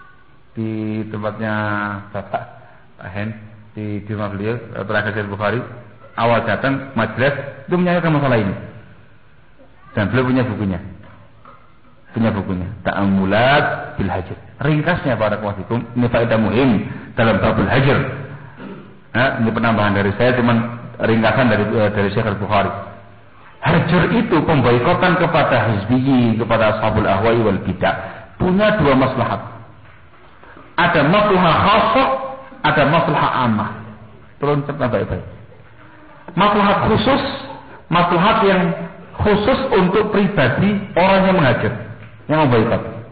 di tempatnya Bapak Pak Hen di, di rumah beliau terakhir Syekh Bukhari, awal datang majelis itu menyanyikan masalah ini. Dan beliau punya bukunya. Punya bukunya. Ta'ammulat bil Hajar. Ringkasnya barakallahu fikum, ini faedah muhim dalam babul Hajar. Nah, ini penambahan dari saya, cuman ringkasan dari dari Syekh Bukhari. Hajar itu pemboikotan kepada hizbiyin, kepada ashabul ahwa'i wal bidah, punya dua maslahat. Ada maslahah khassah, ada maslahah ammah. Tolong catat baik-baik. Maslahat khusus, maslahat yang khusus untuk pribadi orang yang menghajar, yang memboikot.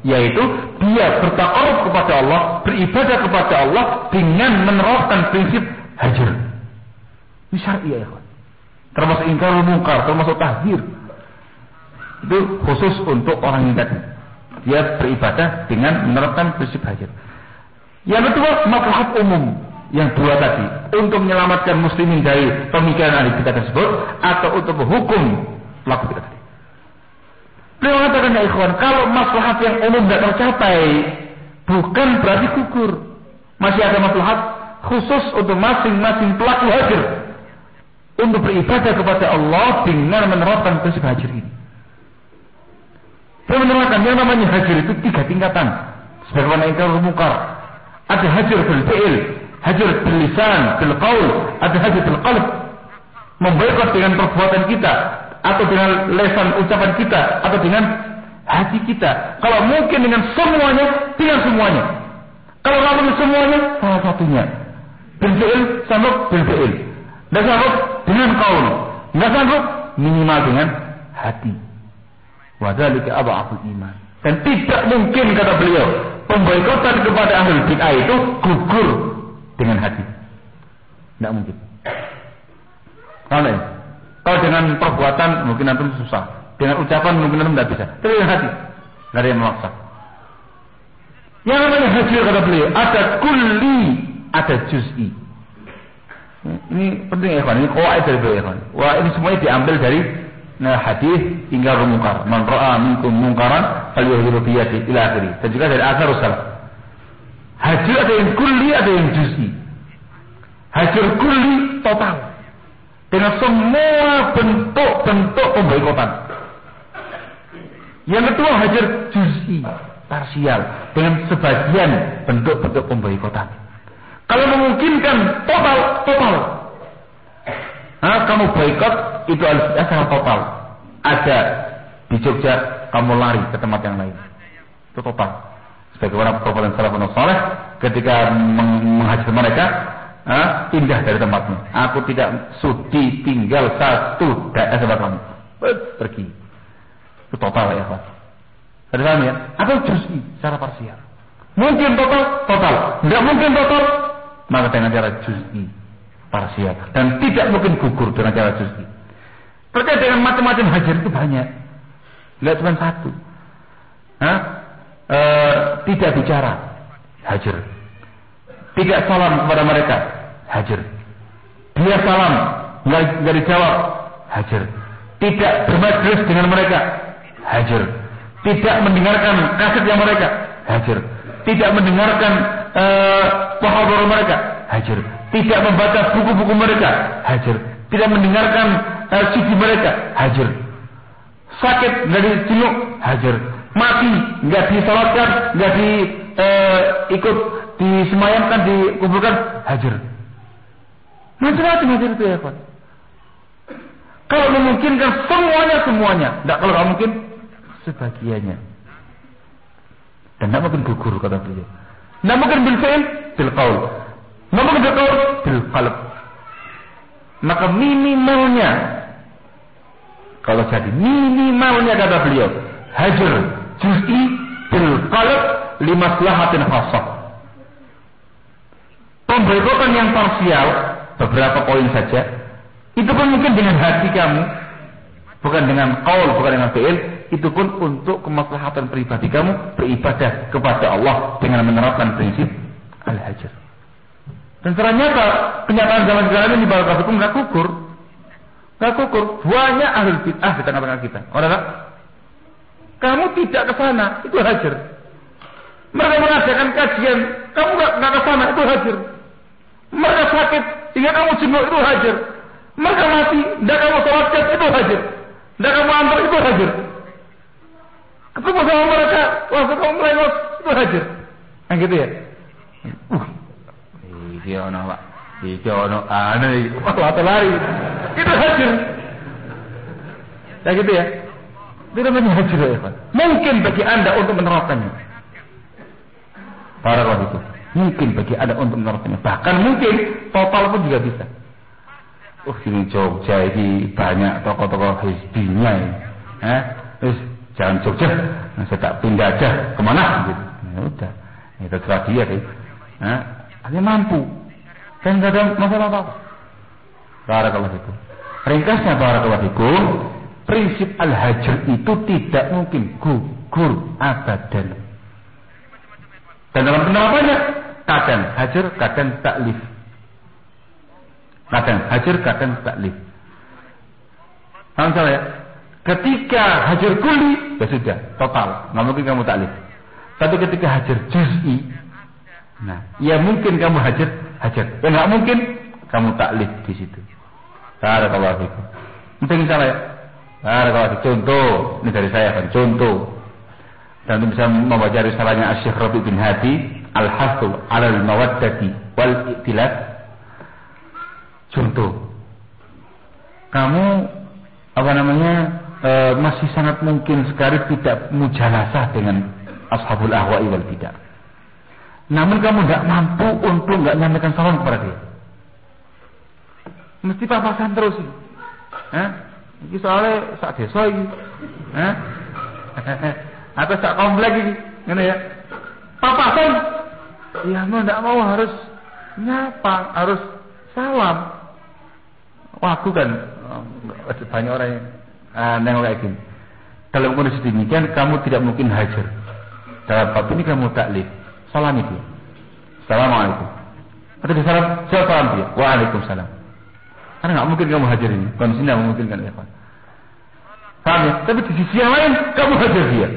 yaitu dia bertaqarrub kepada Allah, beribadah kepada Allah dengan menerapkan prinsip hajar. Ini syar'i ya ikhwan. Termasuk ingkar mungkar, termasuk tahdzir. Itu khusus untuk orang yang tadi. Dia beribadah dengan menerapkan prinsip hajar. Yang kedua, maslahat umum. Yang dua tadi, untuk menyelamatkan muslimin dari pemikiran ahli bidah tersebut, atau untuk menghukum pelaku bidah tadi. Beliau mengatakan ya ikhwan, kalau maslahat yang umum tidak tercapai, bukan berarti gugur. Masih ada maslahat khusus untuk masing-masing pelaku hajar untuk beribadah kepada Allah dengan menerapkan prinsip hajar ini. Beliau menerangkan yang namanya hajar itu tiga tingkatan. Sebagaimana ingkar mungkar, ada hajar bil fi'il, hajar bil lisan, bil qaul, ada hajar bil qalb. Memboikot dengan perbuatan kita, atau dengan lesan ucapan kita, atau dengan hati kita. Kalau mungkin dengan semuanya, dengan semuanya. Kalau nggak mungkin semuanya, salah satunya. Bil fi'il, sanggup bil fi'il. Nggak sanggup dengan qaul. Nggak sanggup minimal dengan hati. Wadzalika adhaful iman. Dan tidak mungkin, kata beliau, pemboikotan kepada ahli bid'ah itu gugur dengan hati. Tidak mungkin. Kalau kalau dengan perbuatan mungkin antum susah, dengan ucapan mungkin antum tidak bisa. Tapi dengan hati, tidak ada yang memaksa. Yang namanya hajar, kata beliau, ada kulli, ada juz'i. Ini penting ya ikhwan, ini qawaid dari beliau ikhwan. Wah, ini semuanya diambil dari nah, hadis ingkar mungkar. Man ra'a minkum munkaran falyughayyirhu bi yadihi ila akhirih. Dan juga dari asar salaf. Hajar ada yang kulli, ada yang juz'i. Hajar kulli total, dengan semua bentuk-bentuk pemboikotan. Yang kedua hajar juz'i, parsial, dengan sebagian bentuk-bentuk pemboikotan. Kalau memungkinkan total, total. Nah, kamu boikot itu secara total. Ada di Jogja, kamu lari ke tempat yang lain. Itu total. Sebagaimana perbuatan salafun saleh ketika menghajar mereka, ah, pindah dari tempatmu. Aku tidak sudi tinggal satu daerah tempat kamu. Pergi. Itu total ya, Pak. Ada paham ya? Atau juz'i, secara parsial. Mungkin total, total. Tidak mungkin total, maka dengan cara juz'i, parsial. Dan tidak mungkin gugur dengan cara juz'i. Terkait dengan macam-macam hajar itu banyak. Tidak cuma satu. Hah? E, tidak bicara, hajar. Tidak salam kepada mereka, hajar. Dia salam, nggak dijawab, hajar. Tidak bermajlis dengan mereka, hajar. Tidak mendengarkan kasetnya mereka, hajar. Tidak mendengarkan muhadharah uh, mereka, hajar. Tidak membaca buku-buku mereka, hajar. Tidak mendengarkan uh, C D mereka, hajar. Sakit nggak dijenguk, hajar. Mati nggak disalatkan, nggak di uh, ikut disemayamkan, dikuburkan, hajar. Macam-macam hajar itu ya, Pak. Kalau memungkinkan semuanya semuanya, tidak, kalau nggak mungkin sebagiannya. Dan tidak mungkin gugur, kata beliau. Tidak mungkin bil fi'il, bil qaul. Tidak mungkin bil qaul, bil qalb. Maka minimalnya, kalau jadi minimalnya, kata beliau, hajar juz'i bil qalb limaslahatin khassah. Pemboikotan yang parsial, beberapa poin saja, itu pun mungkin dengan hati kamu, bukan dengan qaul, bukan dengan fi'il. Itu pun untuk kemaslahatan pribadi kamu beribadah kepada Allah dengan menerapkan prinsip al-hajar. Dan ternyata kenyataan zaman sekarang ini barakallahu fikum nggak gugur, nggak gugur. Banyak ahli bid'ah di tengah-tengah kita. Orang tak? Kamu tidak ke sana, itu hajar. Mereka mengadakan kajian, kamu nggak ke sana, itu hajar. Mereka sakit, sehingga kamu jenguk, itu hajar. Mereka mati, tidak kamu sholatkan, itu hajar. Tidak kamu antar, itu hajar. Ketemu sama mereka, waktu kamu melengos, itu hajar. Yang gitu ya. Uh, dia ono pak, dia ono aneh, wah lari, itu hajar. Yang gitu ya. Itu namanya hajar ya, Pak. Mungkin bagi anda untuk menerapkannya. Barakallahu itu. Mungkin bagi anda untuk menerapkannya. Bahkan mungkin total pun juga bisa. Oh, sini Jogja ini banyak tokoh-tokoh hizbinya. Eh, terus Jangan Jogja, nah, saya tak pindah aja kemana gitu. Ya udah, itu terserah dia deh. Nah, dia mampu, dan nggak ada masalah apa. Barakallahu fikum. Ringkasnya barakallahu fikum, prinsip al-hajar itu tidak mungkin gugur abadan. Dan dalam penerapannya, kadang hajar, kadang taklif. Kadang hajar, kadang taklif. Paham saya? Ketika hajar kuli, ya sudah, total. Nggak mungkin kamu taklif. Tapi ketika hajar juz'i, nah, ya mungkin kamu hajar, hajar. Ya nggak mungkin kamu taklif di situ. Barakallahu fikum. Mungkin salah ya? Barakallahu fikum. Contoh, ini dari saya kan, contoh. Dan untuk bisa membaca risalahnya Asy-Syaikh Rabi' bin Hadi, Al-Hasu 'ala al-Mawaddati wal I'tilaf. Contoh. Kamu apa namanya? E, masih sangat mungkin sekali tidak mujalasah dengan ashabul ahwa'i wal bidah. Namun kamu tidak mampu untuk nggak nyampaikan salam kepada dia. Mesti papasan terus. Hah? Ini soalnya sak desa iki. Hah? Atau sak komplek iki. Ngene ya. Papasan. Ya mau tidak mau harus nyapa, harus salam. Wah, aku kan banyak orang yang ah, nengok kayak gini. Dalam kondisi demikian kamu tidak mungkin hajar. Dalam bab ini kamu taklif. Salami dia. Assalamualaikum. Atau di salam, jawab salam dia. Waalaikumsalam. Karena nggak mungkin kamu hajar ini. Kondisi tidak memungkinkan ya Pak. Paham ya? Tapi di sisi yang lain kamu hajar dia.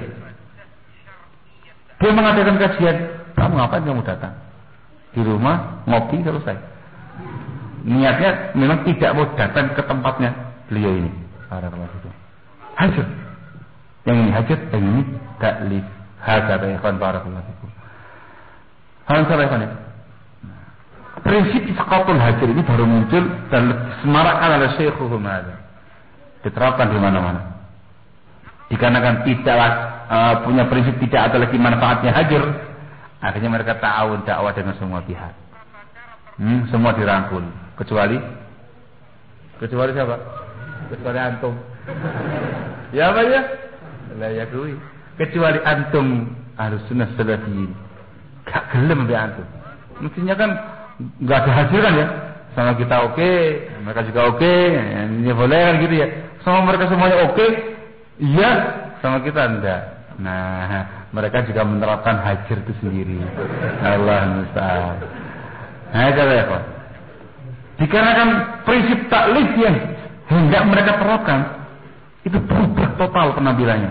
Dia mengadakan kajian. Kamu ngapain kamu datang? Di rumah ngopi selesai. Niatnya memang tidak mau datang ke tempatnya beliau ini. Barakallahu fikum. Hajar. Yang ini hajar, yang ini taklif. Hakata ikhwan barakallahu fikum. Hal salah ya. Prinsip isqatul hajar ini baru muncul dan semarakkan oleh Syekhul Hadza. Diterapkan di mana-mana. Dikarenakan tidaklah uh, punya prinsip tidak ada lagi manfaatnya hajar, akhirnya mereka ta'awun dakwah dengan semua pihak. Hmm, semua dirangkul, kecuali kecuali siapa? Kecuali antum. Ya apa ya? Lah ya kuwi. Kecuali antum Ahlussunnah Salafiyin. Gak gelem mbek antum. Mestinya kan enggak ada hasil kan ya? Sama kita oke, okay, mereka juga oke, okay, ini boleh kan gitu ya. Sama mereka semuanya oke, okay, iya, sama kita enggak. Nah, mereka juga menerapkan hajar itu sendiri. Allah musta'an. Nah, itu ya, Pak. Dikarenakan prinsip taklif yang hendak mereka terapkan itu berubah total penampilannya.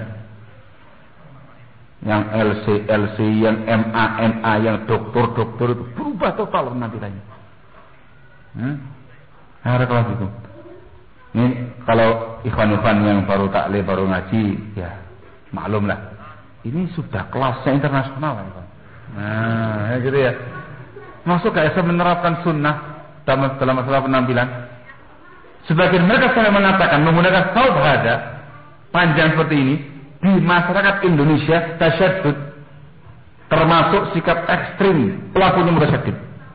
Yang L C L C, yang M A M A, yang doktor doktor itu berubah total penampilannya. Hmm? Nah, kalau gitu. Ini kalau ikhwan-ikhwan yang baru taklif, baru ngaji, ya maklumlah. Ini sudah kelasnya internasional, kan? Nah, ya gitu ya. Masuk gak bisa menerapkan sunnah dalam, dalam masalah penampilan? Sebagian mereka saya mengatakan menggunakan saub hada panjang seperti ini di masyarakat Indonesia tasyaddud, termasuk sikap ekstrim pelakunya mutasyadid.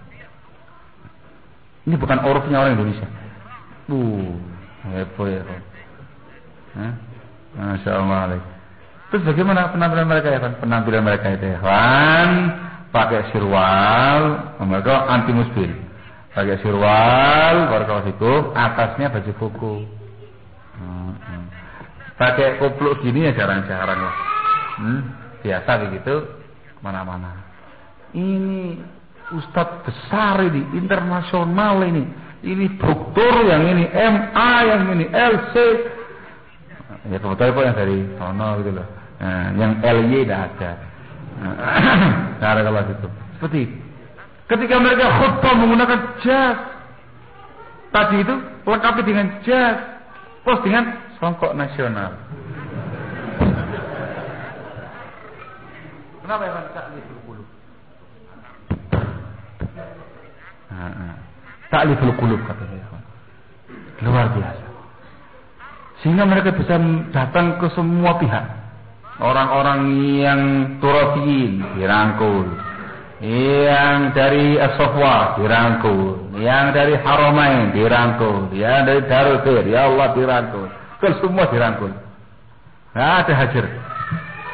Ini bukan urufnya orang Indonesia. Uh, hebat ya. Hah? Masya Allah. Terus bagaimana penampilan mereka ya kan? Penampilan mereka itu ya kan? Pakai sirwal, mereka anti musbil. Pakai sirwal, barakallahu fikum, atasnya baju koko. Hmm, hmm. Pakai kupluk gini ya jarang-jarang lah. Hmm, biasa begitu mana-mana. Ini ustadz besar ini, internasional ini. Ini doktor yang ini M A, yang ini L C. Ya kebetulan kok yang dari sono gitu loh. Nah, yang L Y tidak ada. Cara kalau gitu. Seperti itu. Ketika mereka khutbah menggunakan jas, tadi itu lengkapi dengan jas, plus dengan songkok nasional. Kenapa yang takliful qulub? Takliful qulub katanya. Luar biasa. Sehingga mereka bisa datang ke semua pihak. Orang-orang yang turafiyin dirangkul, yang dari As-Safwa dirangkul, yang dari Haramain dirangkul, yang dari Darul Khair, ya Allah dirangkul, ke semua dirangkul. Nggak ada hajar.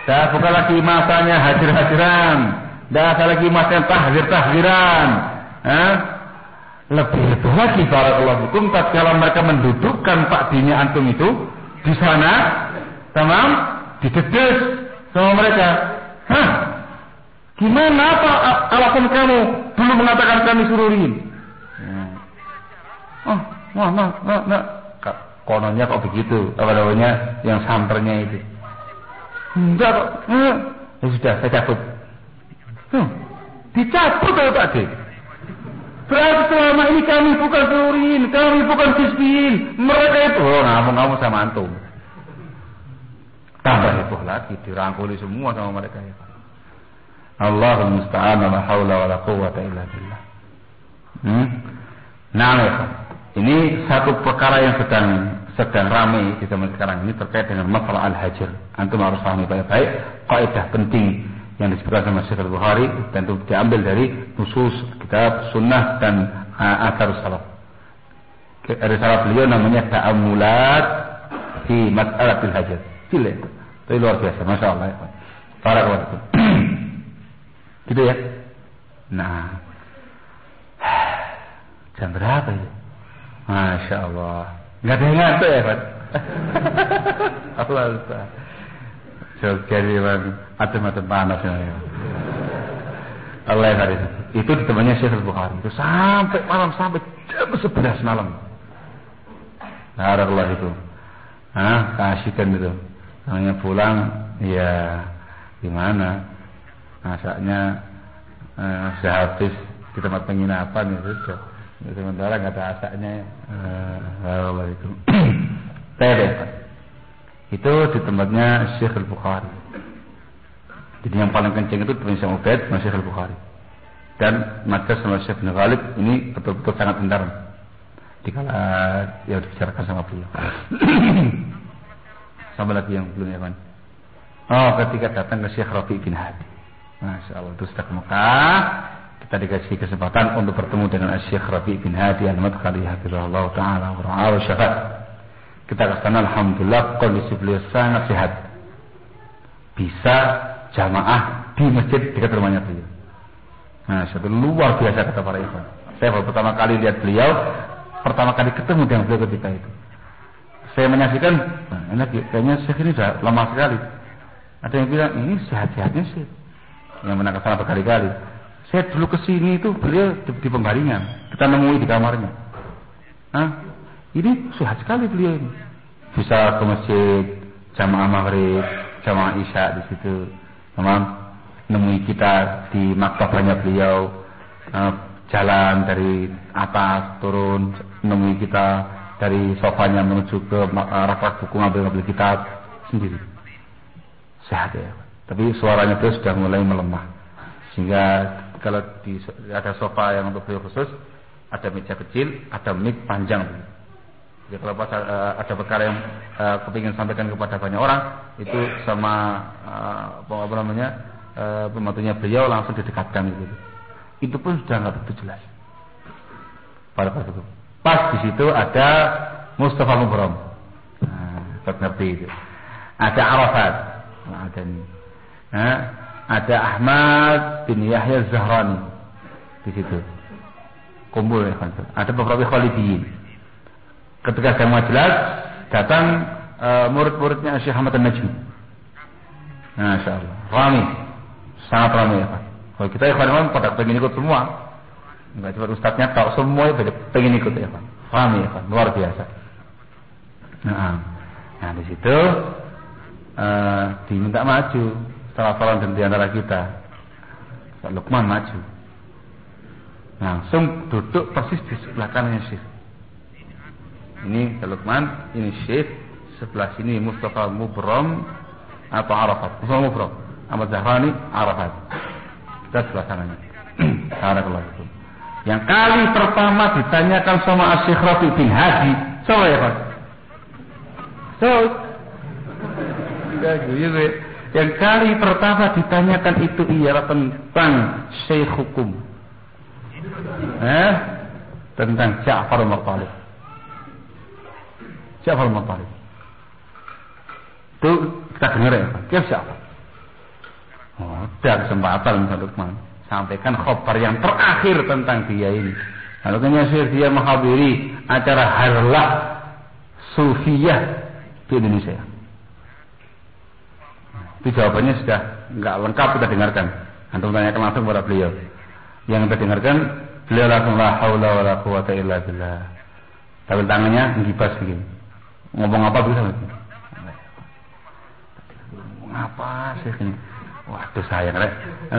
Dah bukan lagi masanya hadir-hadiran, dah ada lagi masanya tahzir-tahziran. Eh? Lebih itu lagi barakallahu fikum tatkala mereka mendudukkan Pak Dini antum itu di sana, tamam, didedes sama mereka. Hah? Gimana apa alasan kamu dulu mengatakan kami suruhin? Hmm. Oh, nah, nah, nah, nah. Kononnya kok begitu, apa namanya yang santernya itu. Enggak kok. Hmm. Ya sudah, saya cabut. Hmm. Dicabut oleh Pak D. Berarti selama ini kami bukan suruhin, kami bukan sisbin. Mereka itu, oh ngomong-ngomong sama antum. Tambah heboh lagi, dirangkuli semua sama mereka ya. Allahumma musta'an wa la haula wa la quwwata illa billah. Hmm? Nah, ya. Ini satu perkara yang sedang sedang ramai di zaman sekarang ini terkait dengan masalah al-hajr. Antum harus pahami baik-baik kaidah penting yang disebutkan sama Syekh Al-Bukhari dan itu diambil dari nusus kitab sunnah dan uh, athar salaf. Risalah beliau namanya Ta'ammulat fi Mas'alatil Hajr. Gila. Itu luar biasa, Masya Allah. Para kawan. Gitu ya. Nah, jam berapa ya? Masya Allah. Nggak ada yang ngantuk ya, Pak? Allah Ustaz. Sekali lagi, atem-atem panas ya. Allah ya. Itu ditemani Syekh Al-Bukhari. Itu sampai malam, sampai jam sebelas malam. Barakallah itu. Hah, kasihkan itu. Namanya pulang, ya gimana? Masaknya eh, sudah habis di tempat penginapan itu sudah. Sementara nggak ada asaknya. Barakallah eh, itu. Tebet. Itu di tempatnya Syekh Al-Bukhari. Jadi yang paling kencing itu tempatnya Syekh Ubaid sama Syekh Al-Bukhari. Dan Madrasah sama Syekh bin Ghalib ini betul-betul sangat intern. Dikala ya dibicarakan sama beliau. Sama lagi yang belum ya, Man. Oh, ketika datang ke Syekh Rabi' bin Hadi. Masya Allah, itu sudah ke Mekah. Kita dikasih kesempatan untuk bertemu dengan Syekh Rabi' bin Hadi al-Madkhali hafizahullah ta'ala wa ra'ah wa syafat. Kita ke sana, alhamdulillah kondisi beliau sangat sehat. Bisa jamaah di masjid dekat rumahnya beliau. Nah, satu luar biasa kata para ikhwan. Saya baru pertama kali lihat beliau, pertama kali ketemu dengan beliau ketika itu. Saya menyaksikan, nah, enak, kayaknya Syekh ini sudah lama sekali. Ada yang bilang, ini sehat-sehatnya sih. Yang pernah ke sana berkali-kali. Saya dulu kesini itu beliau di, di pembaringan. Kita nemui di kamarnya. Hah? Ini sehat sekali beliau ini. Bisa ke masjid, jamaah maghrib, jamaah isya di situ. Memang nemui kita di maktabahnya beliau, uh, jalan dari atas turun, nemui kita dari sofanya menuju ke uh, rak buku ngambil-ngambil kitab sendiri. Sehat ya. Tapi suaranya beliau sudah mulai melemah. Sehingga kalau di, ada sofa yang untuk beliau khusus, ada meja kecil, ada mic panjang. Jadi kalau pas uh, ada perkara yang uh, kepingin sampaikan kepada banyak orang, itu sama uh, apa namanya uh, pembantunya beliau langsung didekatkan gitu. Itu pun sudah nggak begitu jelas. Pada pas itu, pas di situ ada Mustafa Mubrom, nah, ngerti itu. Ada Arafat, nah, ada ini. Nah, ada Ahmad bin Yahya Zahrani di situ. Kumpul ya kan. Ada beberapa Khalidiyin. Ketika saya majelis datang uh, murid-muridnya Syekh Ahmad An-Najmi. Masya Allah, ramai, sangat ramai ya Pak. Kalau kita ikhwan-ikhwan pada pengen ikut semua, enggak cuma ustadznya tahu semua pada pengen ikut ya Pak. Ramai ya Pak, luar biasa. Nah, nah di situ uh, diminta maju salah seorang di antara kita. Pak Lukman maju, langsung duduk persis di sebelah kanannya Syekh. Ini Lukman, ini Syekh, sebelah sini Mustafa Mubrom atau Arafat. Mustafa Mubrom, Ahmad Zahrani, Arafat. Kita sebelah kanannya. Barakallahu. Yang kali pertama ditanyakan sama Syekh Rabi' bin Hadi, siapa ya Pak? So, yang kali pertama ditanyakan itu ialah tentang Syekh hukum, eh? Tentang Ja'far al-Muttalib. Ja'far al-Muttalib. Itu kita dengar ya, Pak. Siapa? Oh, ada kesempatan Pak Lukman. Sampaikan khabar yang terakhir tentang dia ini. Lalu kemudian dia menghadiri acara harlah sufiyah di Indonesia. Itu jawabannya sudah enggak lengkap, kita dengarkan. Antum tanyakan langsung kepada beliau. Yang kita dengarkan, beliau langsung la haula wala quwata illa billah. Tapi tangannya ngibas begini. Ngomong apa bisa? Ngomong apa sih ini? Waduh sayang rek.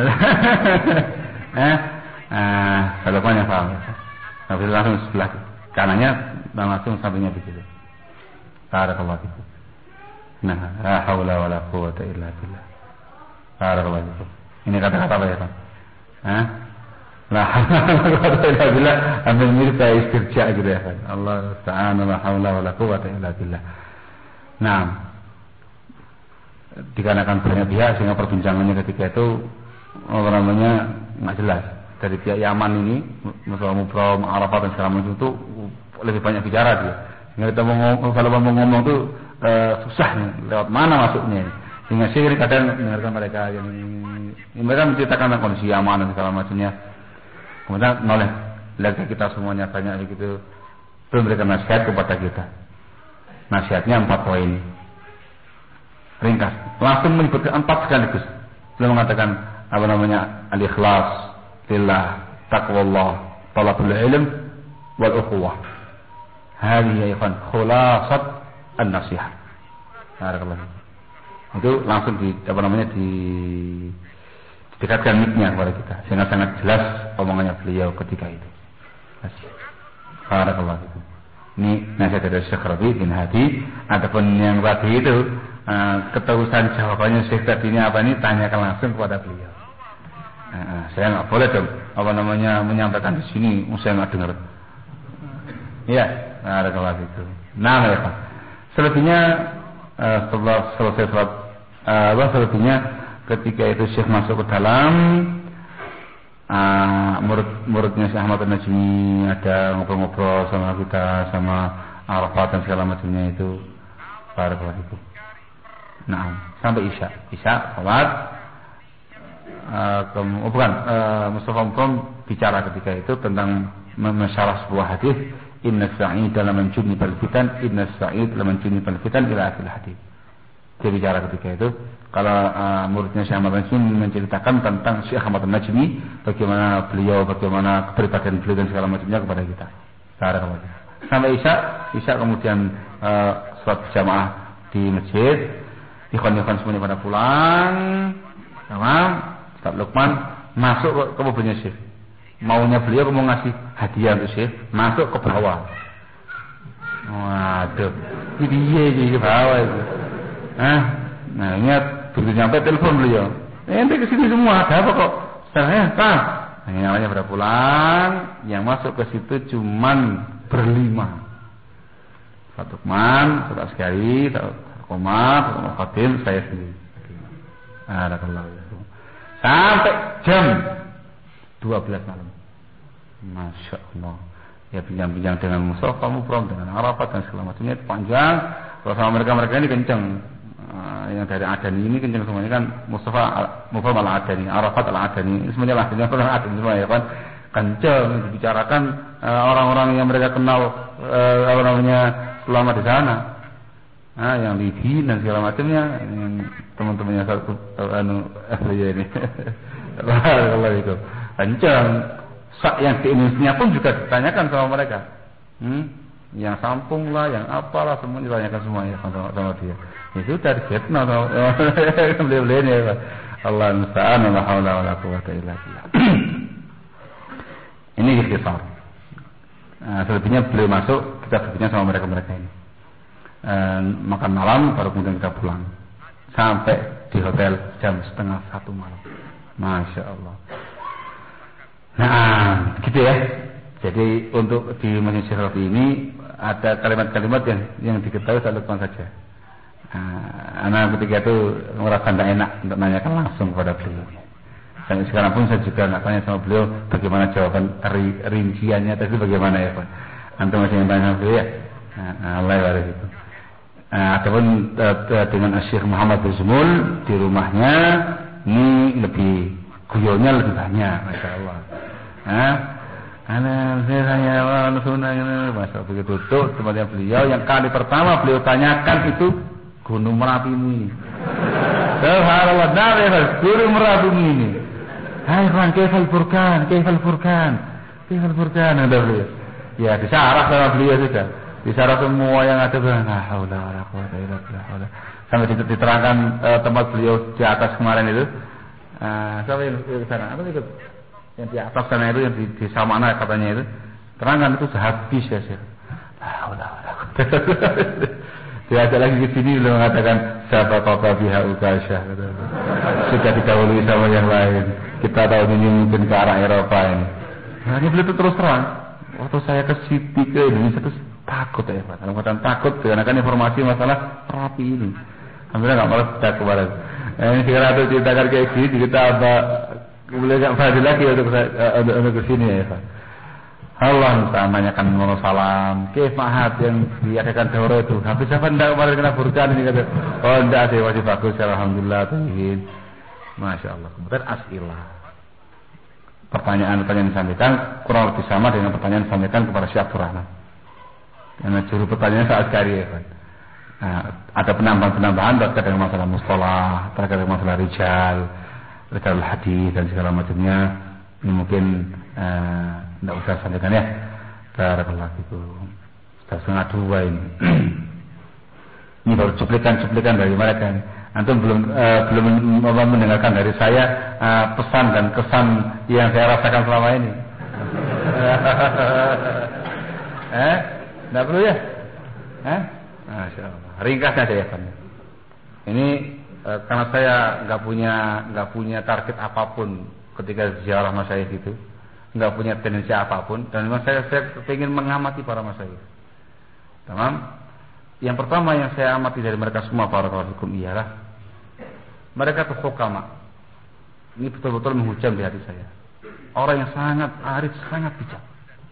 eh, ah, kalau banyak paham. Tapi langsung sebelah kanannya dan langsung sampingnya begitu. Barakallahu fikum. Nah, la haula wala quwata illa billah. Barakallahu fikum. Ini kata-kata apa ya, Pak? Hah? La haula wala quwata illa billah. Ambil mirip kayak istirja gitu ya, Pak. Allah ta'ala la haula wala quwata illa billah. Nah, dikarenakan banyak pihak sehingga perbincangannya ketika itu apa namanya nggak jelas. Dari pihak Yaman ini, masalah Mubrom, Arafat dan segala macam itu lebih banyak bicara dia. Sehingga kita mau ngomong, kalau mau ngomong itu e, susah nih, lewat mana masuknya. Sehingga sih kadang mendengarkan mereka yang mereka menceritakan tentang kondisi Yaman dan segala macamnya. Kemudian oleh lagi kita semuanya banyak begitu memberikan nasihat kepada kita. Nasihatnya empat poin. Ringkas, langsung menyebutkan empat sekaligus. Beliau mengatakan apa namanya al-ikhlas lillah, taqwallah, talabul ilm wal ukhuwah. Hadhihi ikhwan khulasat an-nasihat. Barakallahu. Itu langsung di apa namanya di didekatkan mic-nya kepada kita sehingga sangat jelas omongannya beliau ketika itu. Barakallahu. Ini nasihat dari Syekh Rabi' bin Hadi. Adapun yang tadi itu Uh, keterusan jawabannya Syekh tadi ini apa ini tanyakan langsung kepada beliau. Uh, saya nggak boleh dong apa namanya menyampaikan di sini, saya nggak dengar. Iya, nah, ada kelas itu. Nah, ya Pak. Selebihnya uh, setelah selesai sholat, uh, selebihnya ketika itu Syekh masuk ke dalam, uh, murid-muridnya Syekh Ahmad An-Najmi ada ngobrol-ngobrol sama kita, sama Arafat dan segala macamnya itu. Barakallahu fikum. Nah, sampai Isya, Isya, sholat, uh, kem, oh bukan, uh, Mustafa Mukrom bicara ketika itu tentang mensyarah sebuah hadis, Inna sa'id dalam mencuni perfitan, Inna sa'id dalam mencuni perfitan ila akhir hadis. Dia bicara ketika itu, kalau uh, muridnya Syekh Ahmad Najmi menceritakan tentang Syekh Ahmad Najmi, bagaimana beliau, bagaimana kepribadian beliau dan segala macamnya kepada kita. Sampai Isya, Isya kemudian uh, sholat berjamaah di masjid. Ikhwan-ikhwan semuanya pada pulang. Tamam. Ustaz Lukman masuk ke, ke mobilnya Syekh. Maunya beliau mau ngasih hadiah untuk Syekh, masuk ke bawah. Waduh. Ini dia di bawah itu. Hah? Nah, ingat begitu nyampe telepon beliau. Ente ke sini semua, ada apa kok? Saya, Kang. Nah, yang namanya pada pulang, yang masuk ke situ cuman berlima. Ustaz Lukman, Ustaz sekali, Komar, Komar Khatim, saya sendiri. Alhamdulillah. Sampai jam dua belas malam. Masya Allah. Ya bincang-bincang dengan Mustafa Mubrom, dengan Arafat dan segala macamnya panjang. Kalau sama mereka-mereka ini kencang. Uh, yang dari Adani ini kencang semuanya kan. Mustafa Mubrom al-Adani, Arafat al-Adani. Ini semuanya lah, dengan Adani semua ya kan. Kencang dibicarakan uh, orang-orang yang mereka kenal uh, apa namanya selama di sana. Ah, yang Libi dan segala macamnya, yang teman-temannya satu anu ahli ini. Allah itu. Kencang. Sak yang di Indonesia pun juga ditanyakan sama mereka. Hmm? Yang Sampung lah, yang apalah semuanya ditanyakan semuanya sama, sama dia. Ya sudah di Vietnam sama beliau-beliau ini ya. Allah musta'an wa la haula wa la quwwata illa billah. Ini ikhtisar. Nah, selebihnya beliau masuk, kita berbincang sama mereka-mereka ini. Uh, makan malam baru kemudian kita pulang sampai di hotel jam setengah satu malam. Masya Allah. Nah gitu ya. Jadi untuk di Masjid Syekh Rabi ini ada kalimat-kalimat yang yang diketahui oleh Lukman saja. Nah, anak ketika itu merasa tidak enak untuk nanyakan langsung kepada beliau. Dan sekarang pun saya juga nggak tanya sama beliau bagaimana jawaban rinciannya tadi bagaimana ya Pak. Antum masih yang tanya sama beliau ya. Nah, Allah ya itu. Nah, ataupun uh, dengan Syekh Muhammad bin Zumul di rumahnya ini lebih guyonnya lebih banyak, masya Allah. Nah, ana saya tanya Allah sunnah ini, masya Allah begitu duduk tempatnya beliau yang kali pertama beliau tanyakan itu Gunung Merapimu ini. Subhanallah, dari Gunung Merapimu ini. Hai Ran, kaifal furqan, kaifal furqan, kaifal furqan ada beliau. Ya disyarah sama beliau sudah. Disyarah semua yang ada bilang la haula wala quwwata illa billah. Sampai diterangkan uh, tempat beliau di atas kemarin itu. Uh, siapa yang di sana? Apa ikut? Yang di atas sana itu yang di, di Samana katanya itu. Terangkan itu sehabis ya sih. La haula wala quwwata. Dia ada lagi ke sini beliau mengatakan sahabat kota biha ukasyah. Sudah didahului sama yang lain. Kita tahu ini mungkin ke arah Eropa ini. Nah, ini beliau itu terus terang. Waktu saya ke Siti ke Indonesia terus takut ya Pak. Kalau kata takut karena kan informasi masalah terapi ini. Alhamdulillah nggak malas tak kemarin. Eh, ini sekarang ada ceritakan kayak gini kita apa boleh nggak fadil lagi untuk untuk untuk kesini ya Pak. Allah menanyakan mono salam. Kif mahat yang diadakan daurah itu. Habis apa ndak kemarin kena burkan ini kata. Oh ndak sih masih bagus alhamdulillah tuhin. Masya Allah. Kemudian asilah. Pertanyaan-pertanyaan disampaikan kurang lebih sama dengan pertanyaan disampaikan kepada Syekh Abdul Rahman. Karena juru pertanyaan saat kari ya kan. Nah, ada penambahan-penambahan terkait dengan masalah mustalah, terkait dengan masalah rijal, rijal hadis dan segala macamnya. Ini mungkin tidak uh, usah sampaikan ya. Barakallahu fikum. Sudah setengah dua ini. Ini baru cuplikan-cuplikan dari mereka. Antum belum uh, belum mendengarkan dari saya uh, pesan dan kesan yang saya rasakan selama ini. eh? Tidak perlu ya? Eh? Masya Allah. Ringkas saja ya kan. Ini e, karena saya nggak punya nggak punya target apapun ketika ziarah masyayikh itu, nggak punya tendensi apapun, dan memang saya saya ingin mengamati para masyayikh. Tamam. Yang pertama yang saya amati dari mereka semua para hukum ialah mereka itu hukama. Ini betul-betul menghujam di hati saya. Orang yang sangat arif, sangat bijak.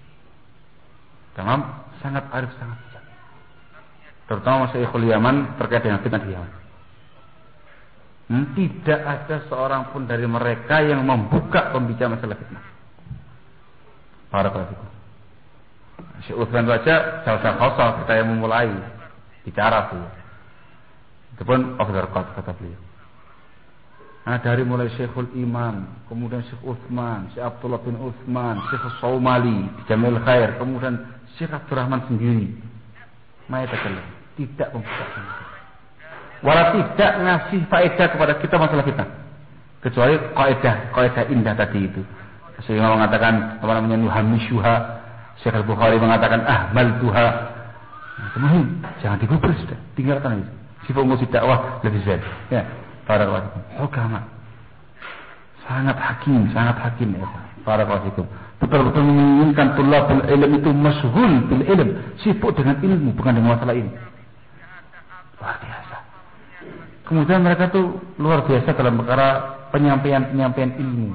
Tamam. Sangat arif, sangat bijak. Terutama Masyayikhul Yaman terkait dengan fitnah di Yaman. Hmm, tidak ada seorang pun dari mereka yang membuka pembicaraan masalah fitnah. Para pelaku. Syekh Utsman saja salah satu kita yang memulai bicara tuh. Itu pun off the record kata beliau. Nah dari mulai Syekhul Imam, kemudian Syekh Utsman, Syekh Abdullah bin Utsman, Syekh Saumali, Jamil Khair, kemudian Syekh Abdul Rahman sendiri, mayatakallam, tidak membuka, walau tidak ngasih faedah kepada kita masalah kita, kecuali kaidah, kaidah indah tadi itu. Syekh Imam mengatakan apa namanya nuhamishuha, Syekh Al-Bukhari mengatakan ahmal tuha. Nah, kemudian jangan digubris sudah, tinggalkan itu. Si pengusi dakwah lebih baik. Ya, para ulama, hukama, sangat hakim, sangat hakim ya, para ulama. Betul-betul menginginkan tulabul ilm itu masyghul bil ilm, sibuk dengan ilmu bukan dengan masalah ini. Luar biasa. Kemudian mereka tuh luar biasa dalam perkara penyampaian-penyampaian ilmu.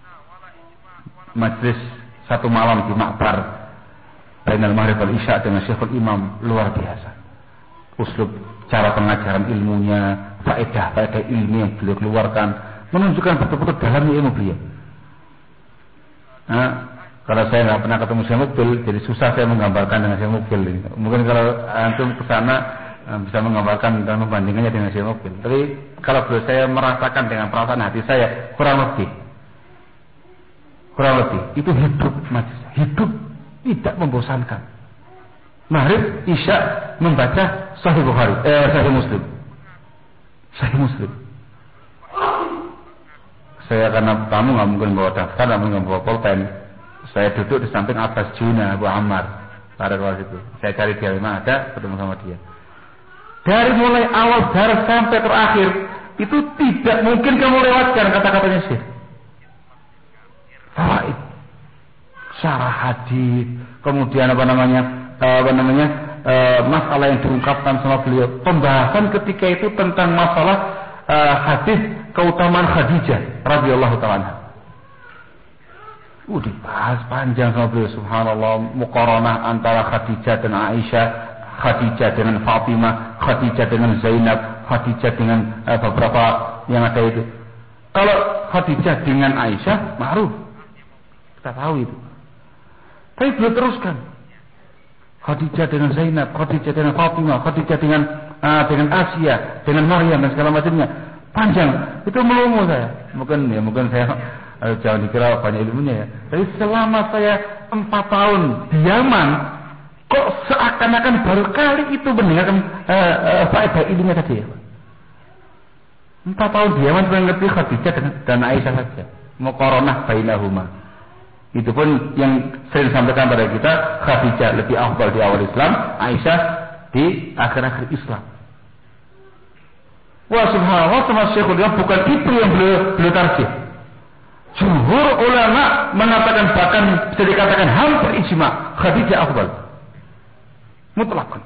Majlis satu malam di Makbar bainal maghrib wal isya dengan Syekhul Imam luar biasa. Uslub cara pengajaran ilmunya, faedah-faedah ilmu yang beliau keluarkan menunjukkan betul-betul dalamnya ilmu beliau. Nah, kalau saya nggak pernah ketemu Syekh Mukbil, jadi susah saya menggambarkan dengan Syekh Mukbil ini. Mungkin kalau antum ke sana bisa menggambarkan dan membandingkannya dengan Syekh Mukbil. Tapi kalau beliau saya merasakan dengan perasaan hati saya kurang lebih, kurang lebih itu hidup majlis, hidup tidak membosankan. Maghrib, Isya membaca Sahih Bukhari, eh Sahih Muslim, Sahih Muslim. Saya karena tamu nggak mungkin bawa daftar, nggak mungkin bawa pulpen. Saya duduk di samping Abbas Juna, Abu Ammar pada waktu itu. Saya cari dia memang ada, ketemu sama dia. Dari mulai awal darah sampai terakhir itu tidak mungkin kamu lewatkan kata-katanya Syekh. Fawaid, syarah hadis, kemudian apa namanya, apa namanya, e, masalah yang diungkapkan sama beliau. Pembahasan ketika itu tentang masalah e, hadis keutamaan Khadijah radhiyallahu ta'ala. Uh, dibahas panjang sama beliau, subhanallah, muqaranah antara Khadijah dan Aisyah, Khadijah dengan Fatimah, Khadijah dengan Zainab, Khadijah dengan uh, beberapa yang ada itu. Kalau Khadijah dengan Aisyah, ma'ruf. Kita tahu itu. Tapi beliau teruskan. Khadijah dengan Zainab, Khadijah dengan Fatimah, Khadijah dengan uh, dengan Asia, dengan Maryam dan segala macamnya. Panjang. Itu melongo saya. Mungkin ya mungkin saya uh, jangan dikira banyak ilmunya ya. Tapi selama saya empat tahun di Yaman, kok seakan-akan baru kali itu mendengarkan uh, uh, faedah ilmunya tadi ya. Empat tahun di Yaman cuma ngerti Khadijah dan, dan Aisyah saja. Muqaranah bainahuma. Itu pun yang sering disampaikan pada kita, Khadijah lebih afdal di awal Islam, Aisyah di akhir-akhir Islam. Wah subhanallah, sama Syekhul Islam bukan itu yang beliau beliau tarjih. Jumhur ulama mengatakan bahkan bisa dikatakan hampir ijma Khadijah afdal. Mutlak.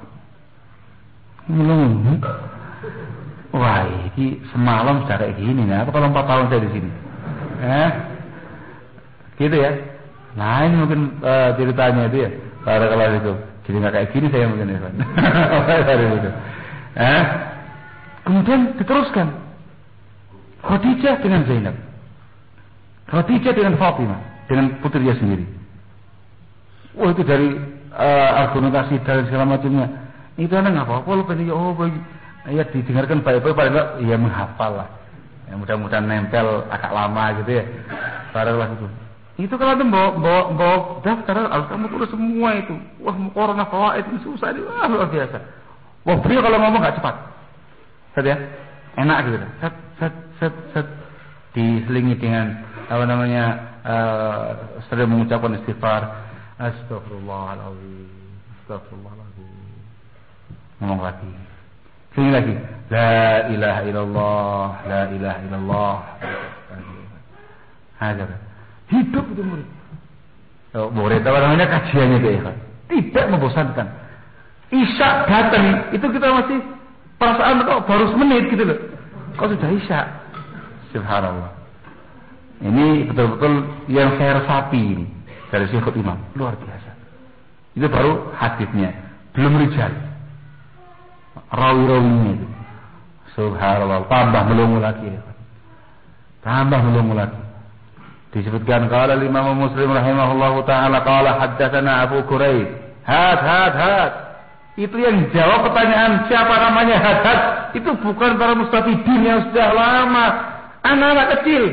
Hmm. Wah, ini semalam sudah kayak gini nih. Apa kalau empat tahun saya di sini? Eh, gitu ya. Nah ini mungkin uh, ceritanya itu ya. Pada kalau itu, jadi nggak kayak gini saya mungkin ya. Dari itu. Eh, kemudian diteruskan. Khadijah dengan Zainab, Khadijah dengan Fatimah, dengan putrinya sendiri. Wah itu dari uh, argumentasi dan segala macamnya. Itu anak nggak apa-apa. Lo pengen oh bagi ya didengarkan baik-baik, paling enggak ya menghafal lah. Ya mudah-mudahan nempel agak lama gitu ya. Barulah itu. Itu kalau ada bawa bawa bawa daftar kamu tulis semua itu. Wah, muqaranah fawaid itu susah itu. Wah, luar biasa. Wah, beliau kalau ngomong enggak cepat. Set ya. Enak gitu. Set set set set diselingi dengan apa namanya? Uh, sering mengucapkan istighfar. Astagfirullahaladzim. Astagfirullahaladzim. Ngomong lagi. Sini lagi, la ilaha illallah, la ilaha illallah. Hajar. Hidup itu murid. Oh, murid apa namanya kajiannya itu ya. Tidak membosankan. Isya datang, itu kita masih perasaan kok baru semenit gitu loh. Kok sudah Isya? Subhanallah. Ini betul-betul yang saya resapi ini dari Syekhul Imam, luar biasa. Itu baru hadisnya, belum rijal. Rawi-rawinya itu. Subhanallah, tambah melongo lagi. Tambah melongo lagi. Disebutkan qala Imam Muslim rahimahullahu taala qala haddatsana Abu Quraib. Had had had. Itu yang jawab pertanyaan siapa namanya had had itu bukan para mustafidin yang sudah lama, anak-anak kecil.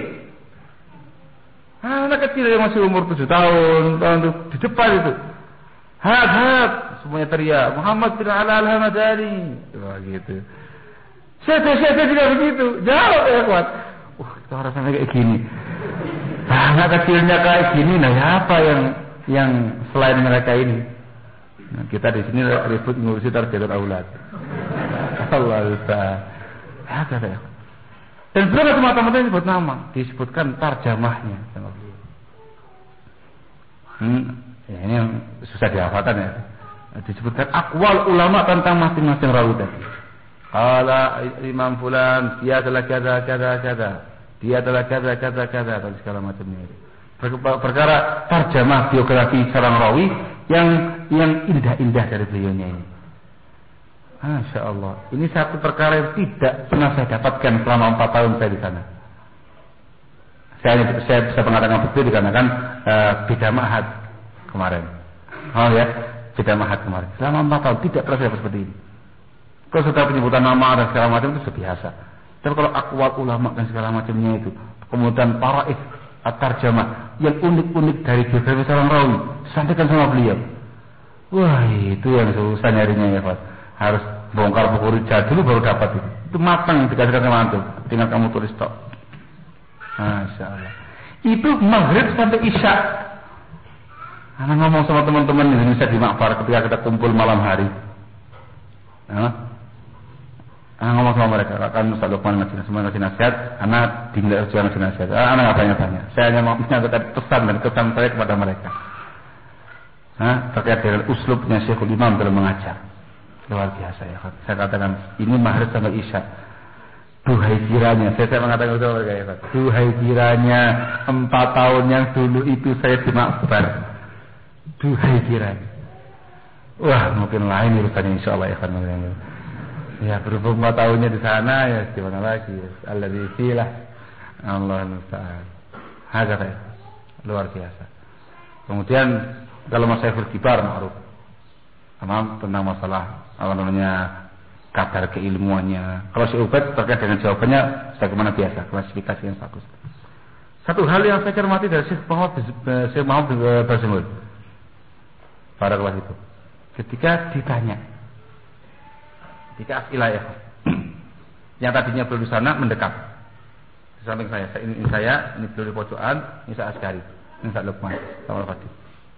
Anak kecil yang masih umur tujuh tahun, tahun di depan itu. Had had. Semuanya teriak Muhammad bin Ala al-Hamadani. Wah gitu. Saya-saya juga begitu. Jawab ya kuat. Wah, kita rasanya kayak gini. Anak kecilnya kayak gini. Nah, apa yang yang selain mereka ini? Nah, kita di sini ribut ngurusi tarbiyatul aulad. Allah Ustaz. Ya, kata ya. Dan berapa teman-teman disebut nama, disebutkan tarjamahnya. Hmm, ya, ini yang susah dihafalkan ya. Disebutkan akwal ulama tentang masing-masing rawi tadi. Qala Imam fulan, dia adalah kada kada kada. Dia adalah kada kada kada dan segala macamnya. Perkara tarjamah biografi seorang rawi yang yang indah-indah dari beliaunya ini. Masya Allah. Ini satu perkara yang tidak pernah saya dapatkan selama empat tahun saya di sana. Saya saya bisa mengatakan betul dikarenakan uh, beda ma'had kemarin. Oh ya. Beda mahat kemarin. Selama empat tahun tidak pernah saya seperti ini. Kalau sudah penyebutan nama dan segala macam itu biasa. Tapi kalau akwal ulama dan segala macamnya itu, kemudian paraif at-tarjamah yang unik-unik dari biografi seorang rawi, sampaikan sama beliau. Wah, itu yang susah nyarinya ya Pak. Harus bongkar buku rijal dulu baru dapat itu. Itu matang dikasihkan sama antum. Tinggal kamu tulis tok. Masya Allah. Itu maghrib sampai isya. Anak ngomong sama teman-teman di Indonesia di Makfar ketika kita kumpul malam hari. Anak ngomong sama mereka, akan Ustaz Lukman ngasih semua ngasih nasihat, anak dinilai ujian ngasih nasihat. Anak nggak banyak-banyak. Saya hanya mau menyampaikan pesan dan kesan saya kepada mereka. Nah, terkait dengan uslubnya Syekhul Imam dalam mengajar. Luar biasa ya. Saya katakan ini maghrib sampai isya. Duhai kiranya, saya, saya mengatakan itu mereka ya. Duhai kiranya empat tahun yang dulu itu saya di Makfar. Duhai kiranya. Wah, mungkin lain urusannya insyaallah ya kan. Ya, berhubung empat tahunnya di sana ya gimana lagi. Alladzi filah Allah musta'an. Hakata ya. Luar biasa. Kemudian kalau masalah kibar ma'ruf. Sama tentang masalah apa namanya kadar keilmuannya. Kalau si Ubaid terkait dengan jawabannya sebagaimana biasa, klasifikasi yang bagus. Satu hal yang saya cermati dari Syekh Muhammad Syekh Muhammad Bazmul pada kelas itu, ketika ditanya, ketika asilah ya, yang tadinya belum di sana mendekat di samping saya, ini, ini saya, ini beliau di pojokan, ini saya Askari, ini saya Lukman, sama Al-Fatih.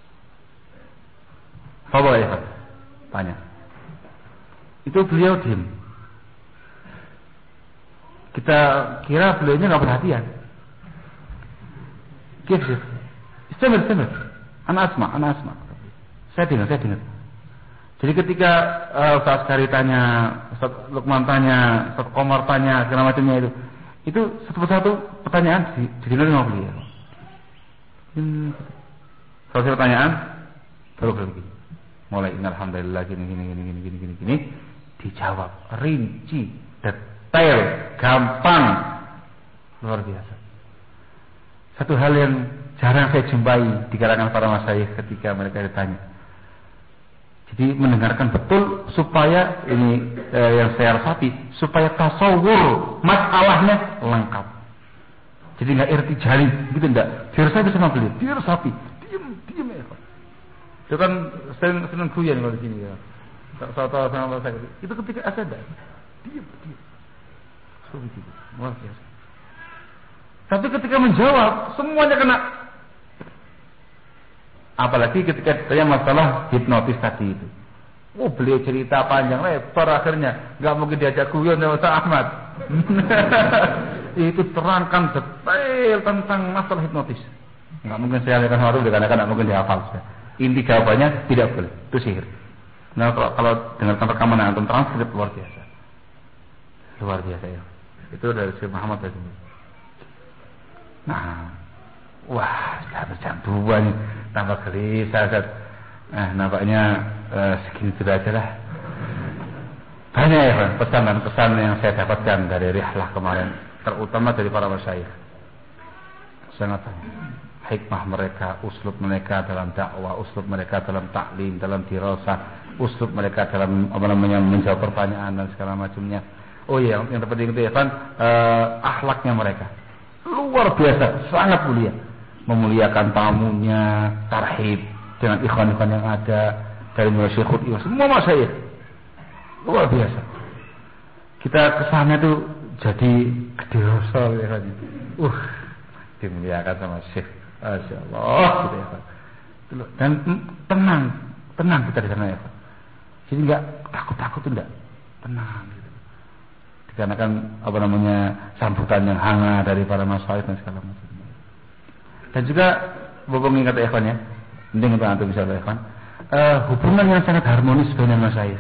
Apa ya? Tanya. Itu beliau diam. Kita kira beliaunya nggak perhatian. Kif, istimir, istimir. Ana asma, ana asma. Saya dengar, saya dengar. Jadi ketika uh, Ustaz Askari tanya, Ustaz Lukman tanya, Ustaz Komar tanya, segala macamnya itu, itu satu persatu pertanyaan didengar sama beliau. Hmm. Selesai pertanyaan, baru begini. Mulai alhamdulillah gini gini gini gini gini gini gini dijawab rinci, detail, gampang, luar biasa. Satu hal yang jarang saya jumpai di kalangan para masyayikh ketika mereka ditanya. Jadi mendengarkan betul supaya ini eh, yang saya resapi supaya tasawur masalahnya lengkap. Jadi nggak irtijali gitu enggak. Diresapi sama beliau, diresapi, diam diam ya. Itu kan sering sering guyon kalau di sini ya. Tahu-tahu sama saya itu ketika asada, diam diam. So begitu, luar biasa. Tapi ketika menjawab semuanya kena. Apalagi ketika ditanya masalah hipnotis tadi itu. Oh beliau cerita panjang lebar akhirnya nggak mungkin diajak guyon sama Ustaz Ahmad. Itu terangkan detail tentang masalah hipnotis. Nggak mungkin saya akan harum karena nggak mungkin dihafal. Inti jawabannya tidak boleh, itu sihir. Nah kalau, kalau dengarkan rekaman yang antum transkrip luar biasa, luar biasa ya. Itu dari Syekh Muhammad tadi. Nah, wah satu jam dua nih, tambah gelisah. Nah nampaknya eh, segini dulu aja lah. Banyak ya pesan dan pesan yang saya dapatkan dari rihlah kemarin, terutama dari para masyayikh. Sangat banyak. Hikmah mereka, uslub mereka dalam dakwah, uslub mereka dalam taklim, dalam dirasah, uslub mereka dalam apa namanya menjawab pertanyaan dan segala macamnya. Oh iya, yang terpenting itu ya kan eh, akhlaknya mereka luar biasa, sangat mulia, memuliakan tamunya, tarhib dengan ikhwan-ikhwan yang ada dari Syekhul Iwas, semua masyayikh luar biasa. Kita kesana tuh jadi gede rasa ya kan. Uh, dimuliakan sama Syekh. Masya Allah gitu ya Pak. Dan tenang, tenang kita di sana ya Pak. Jadi nggak takut-takut enggak, tenang gitu. Dikarenakan apa namanya sambutan yang hangat dari para masyayikh dan segala macam. Dan juga Bapak ingat ya Ikhwan ya, penting untuk antum bisa ya Ikhwan. Uh, hubungan yang sangat harmonis dengan masyayikh.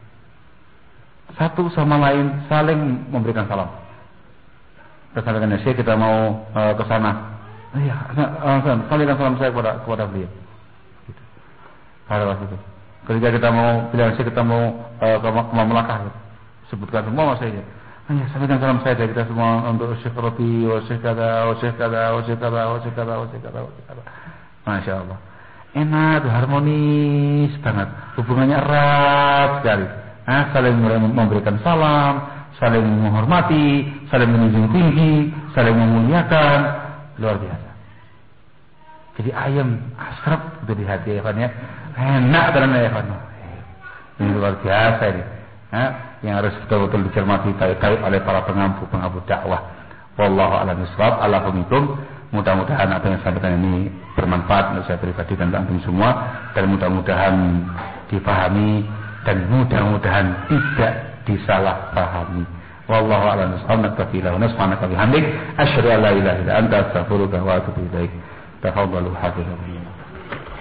Satu sama lain saling memberikan salam. Misalkan ya Syekh kita mau uh, ke sana. Iya, salam salam saya kepada kepada beliau. Gitu. Pada waktu itu. Ketika kita mau bilang kita mau uh, ke, ke Melaka, gitu. Sebutkan semua maksudnya. Hanya sampaikan salam saya dari kita semua untuk Syekh Rabi, Syekh kada, Syekh kada, Syekh kada, Syekh kada, Syekh kada, Syekh kada. Masya Allah. Enak, harmonis banget. Hubungannya erat sekali. Nah, saling memberikan salam, saling menghormati, saling menjunjung tinggi, saling memuliakan. Luar biasa. Jadi ayam asrap itu di hati ya kan ya. Enak karena ya kan. Ini luar biasa ini. Nah, yang harus betul-betul dicermati baik-baik oleh para pengampu-pengampu dakwah. Wallahu a'lam bishawab. Alhamdulillah. Mudah-mudahan apa yang saya sampaikan ini bermanfaat untuk saya pribadi dan antum semua, dan mudah-mudahan dipahami dan mudah-mudahan tidak disalahpahami. Wallahu a'lam bishawab. Subhanaka wa bihamdik asyhadu an la ilaha illa anta astaghfiruka wa atubu ilaik. Tafadhalu hafizhakumullah.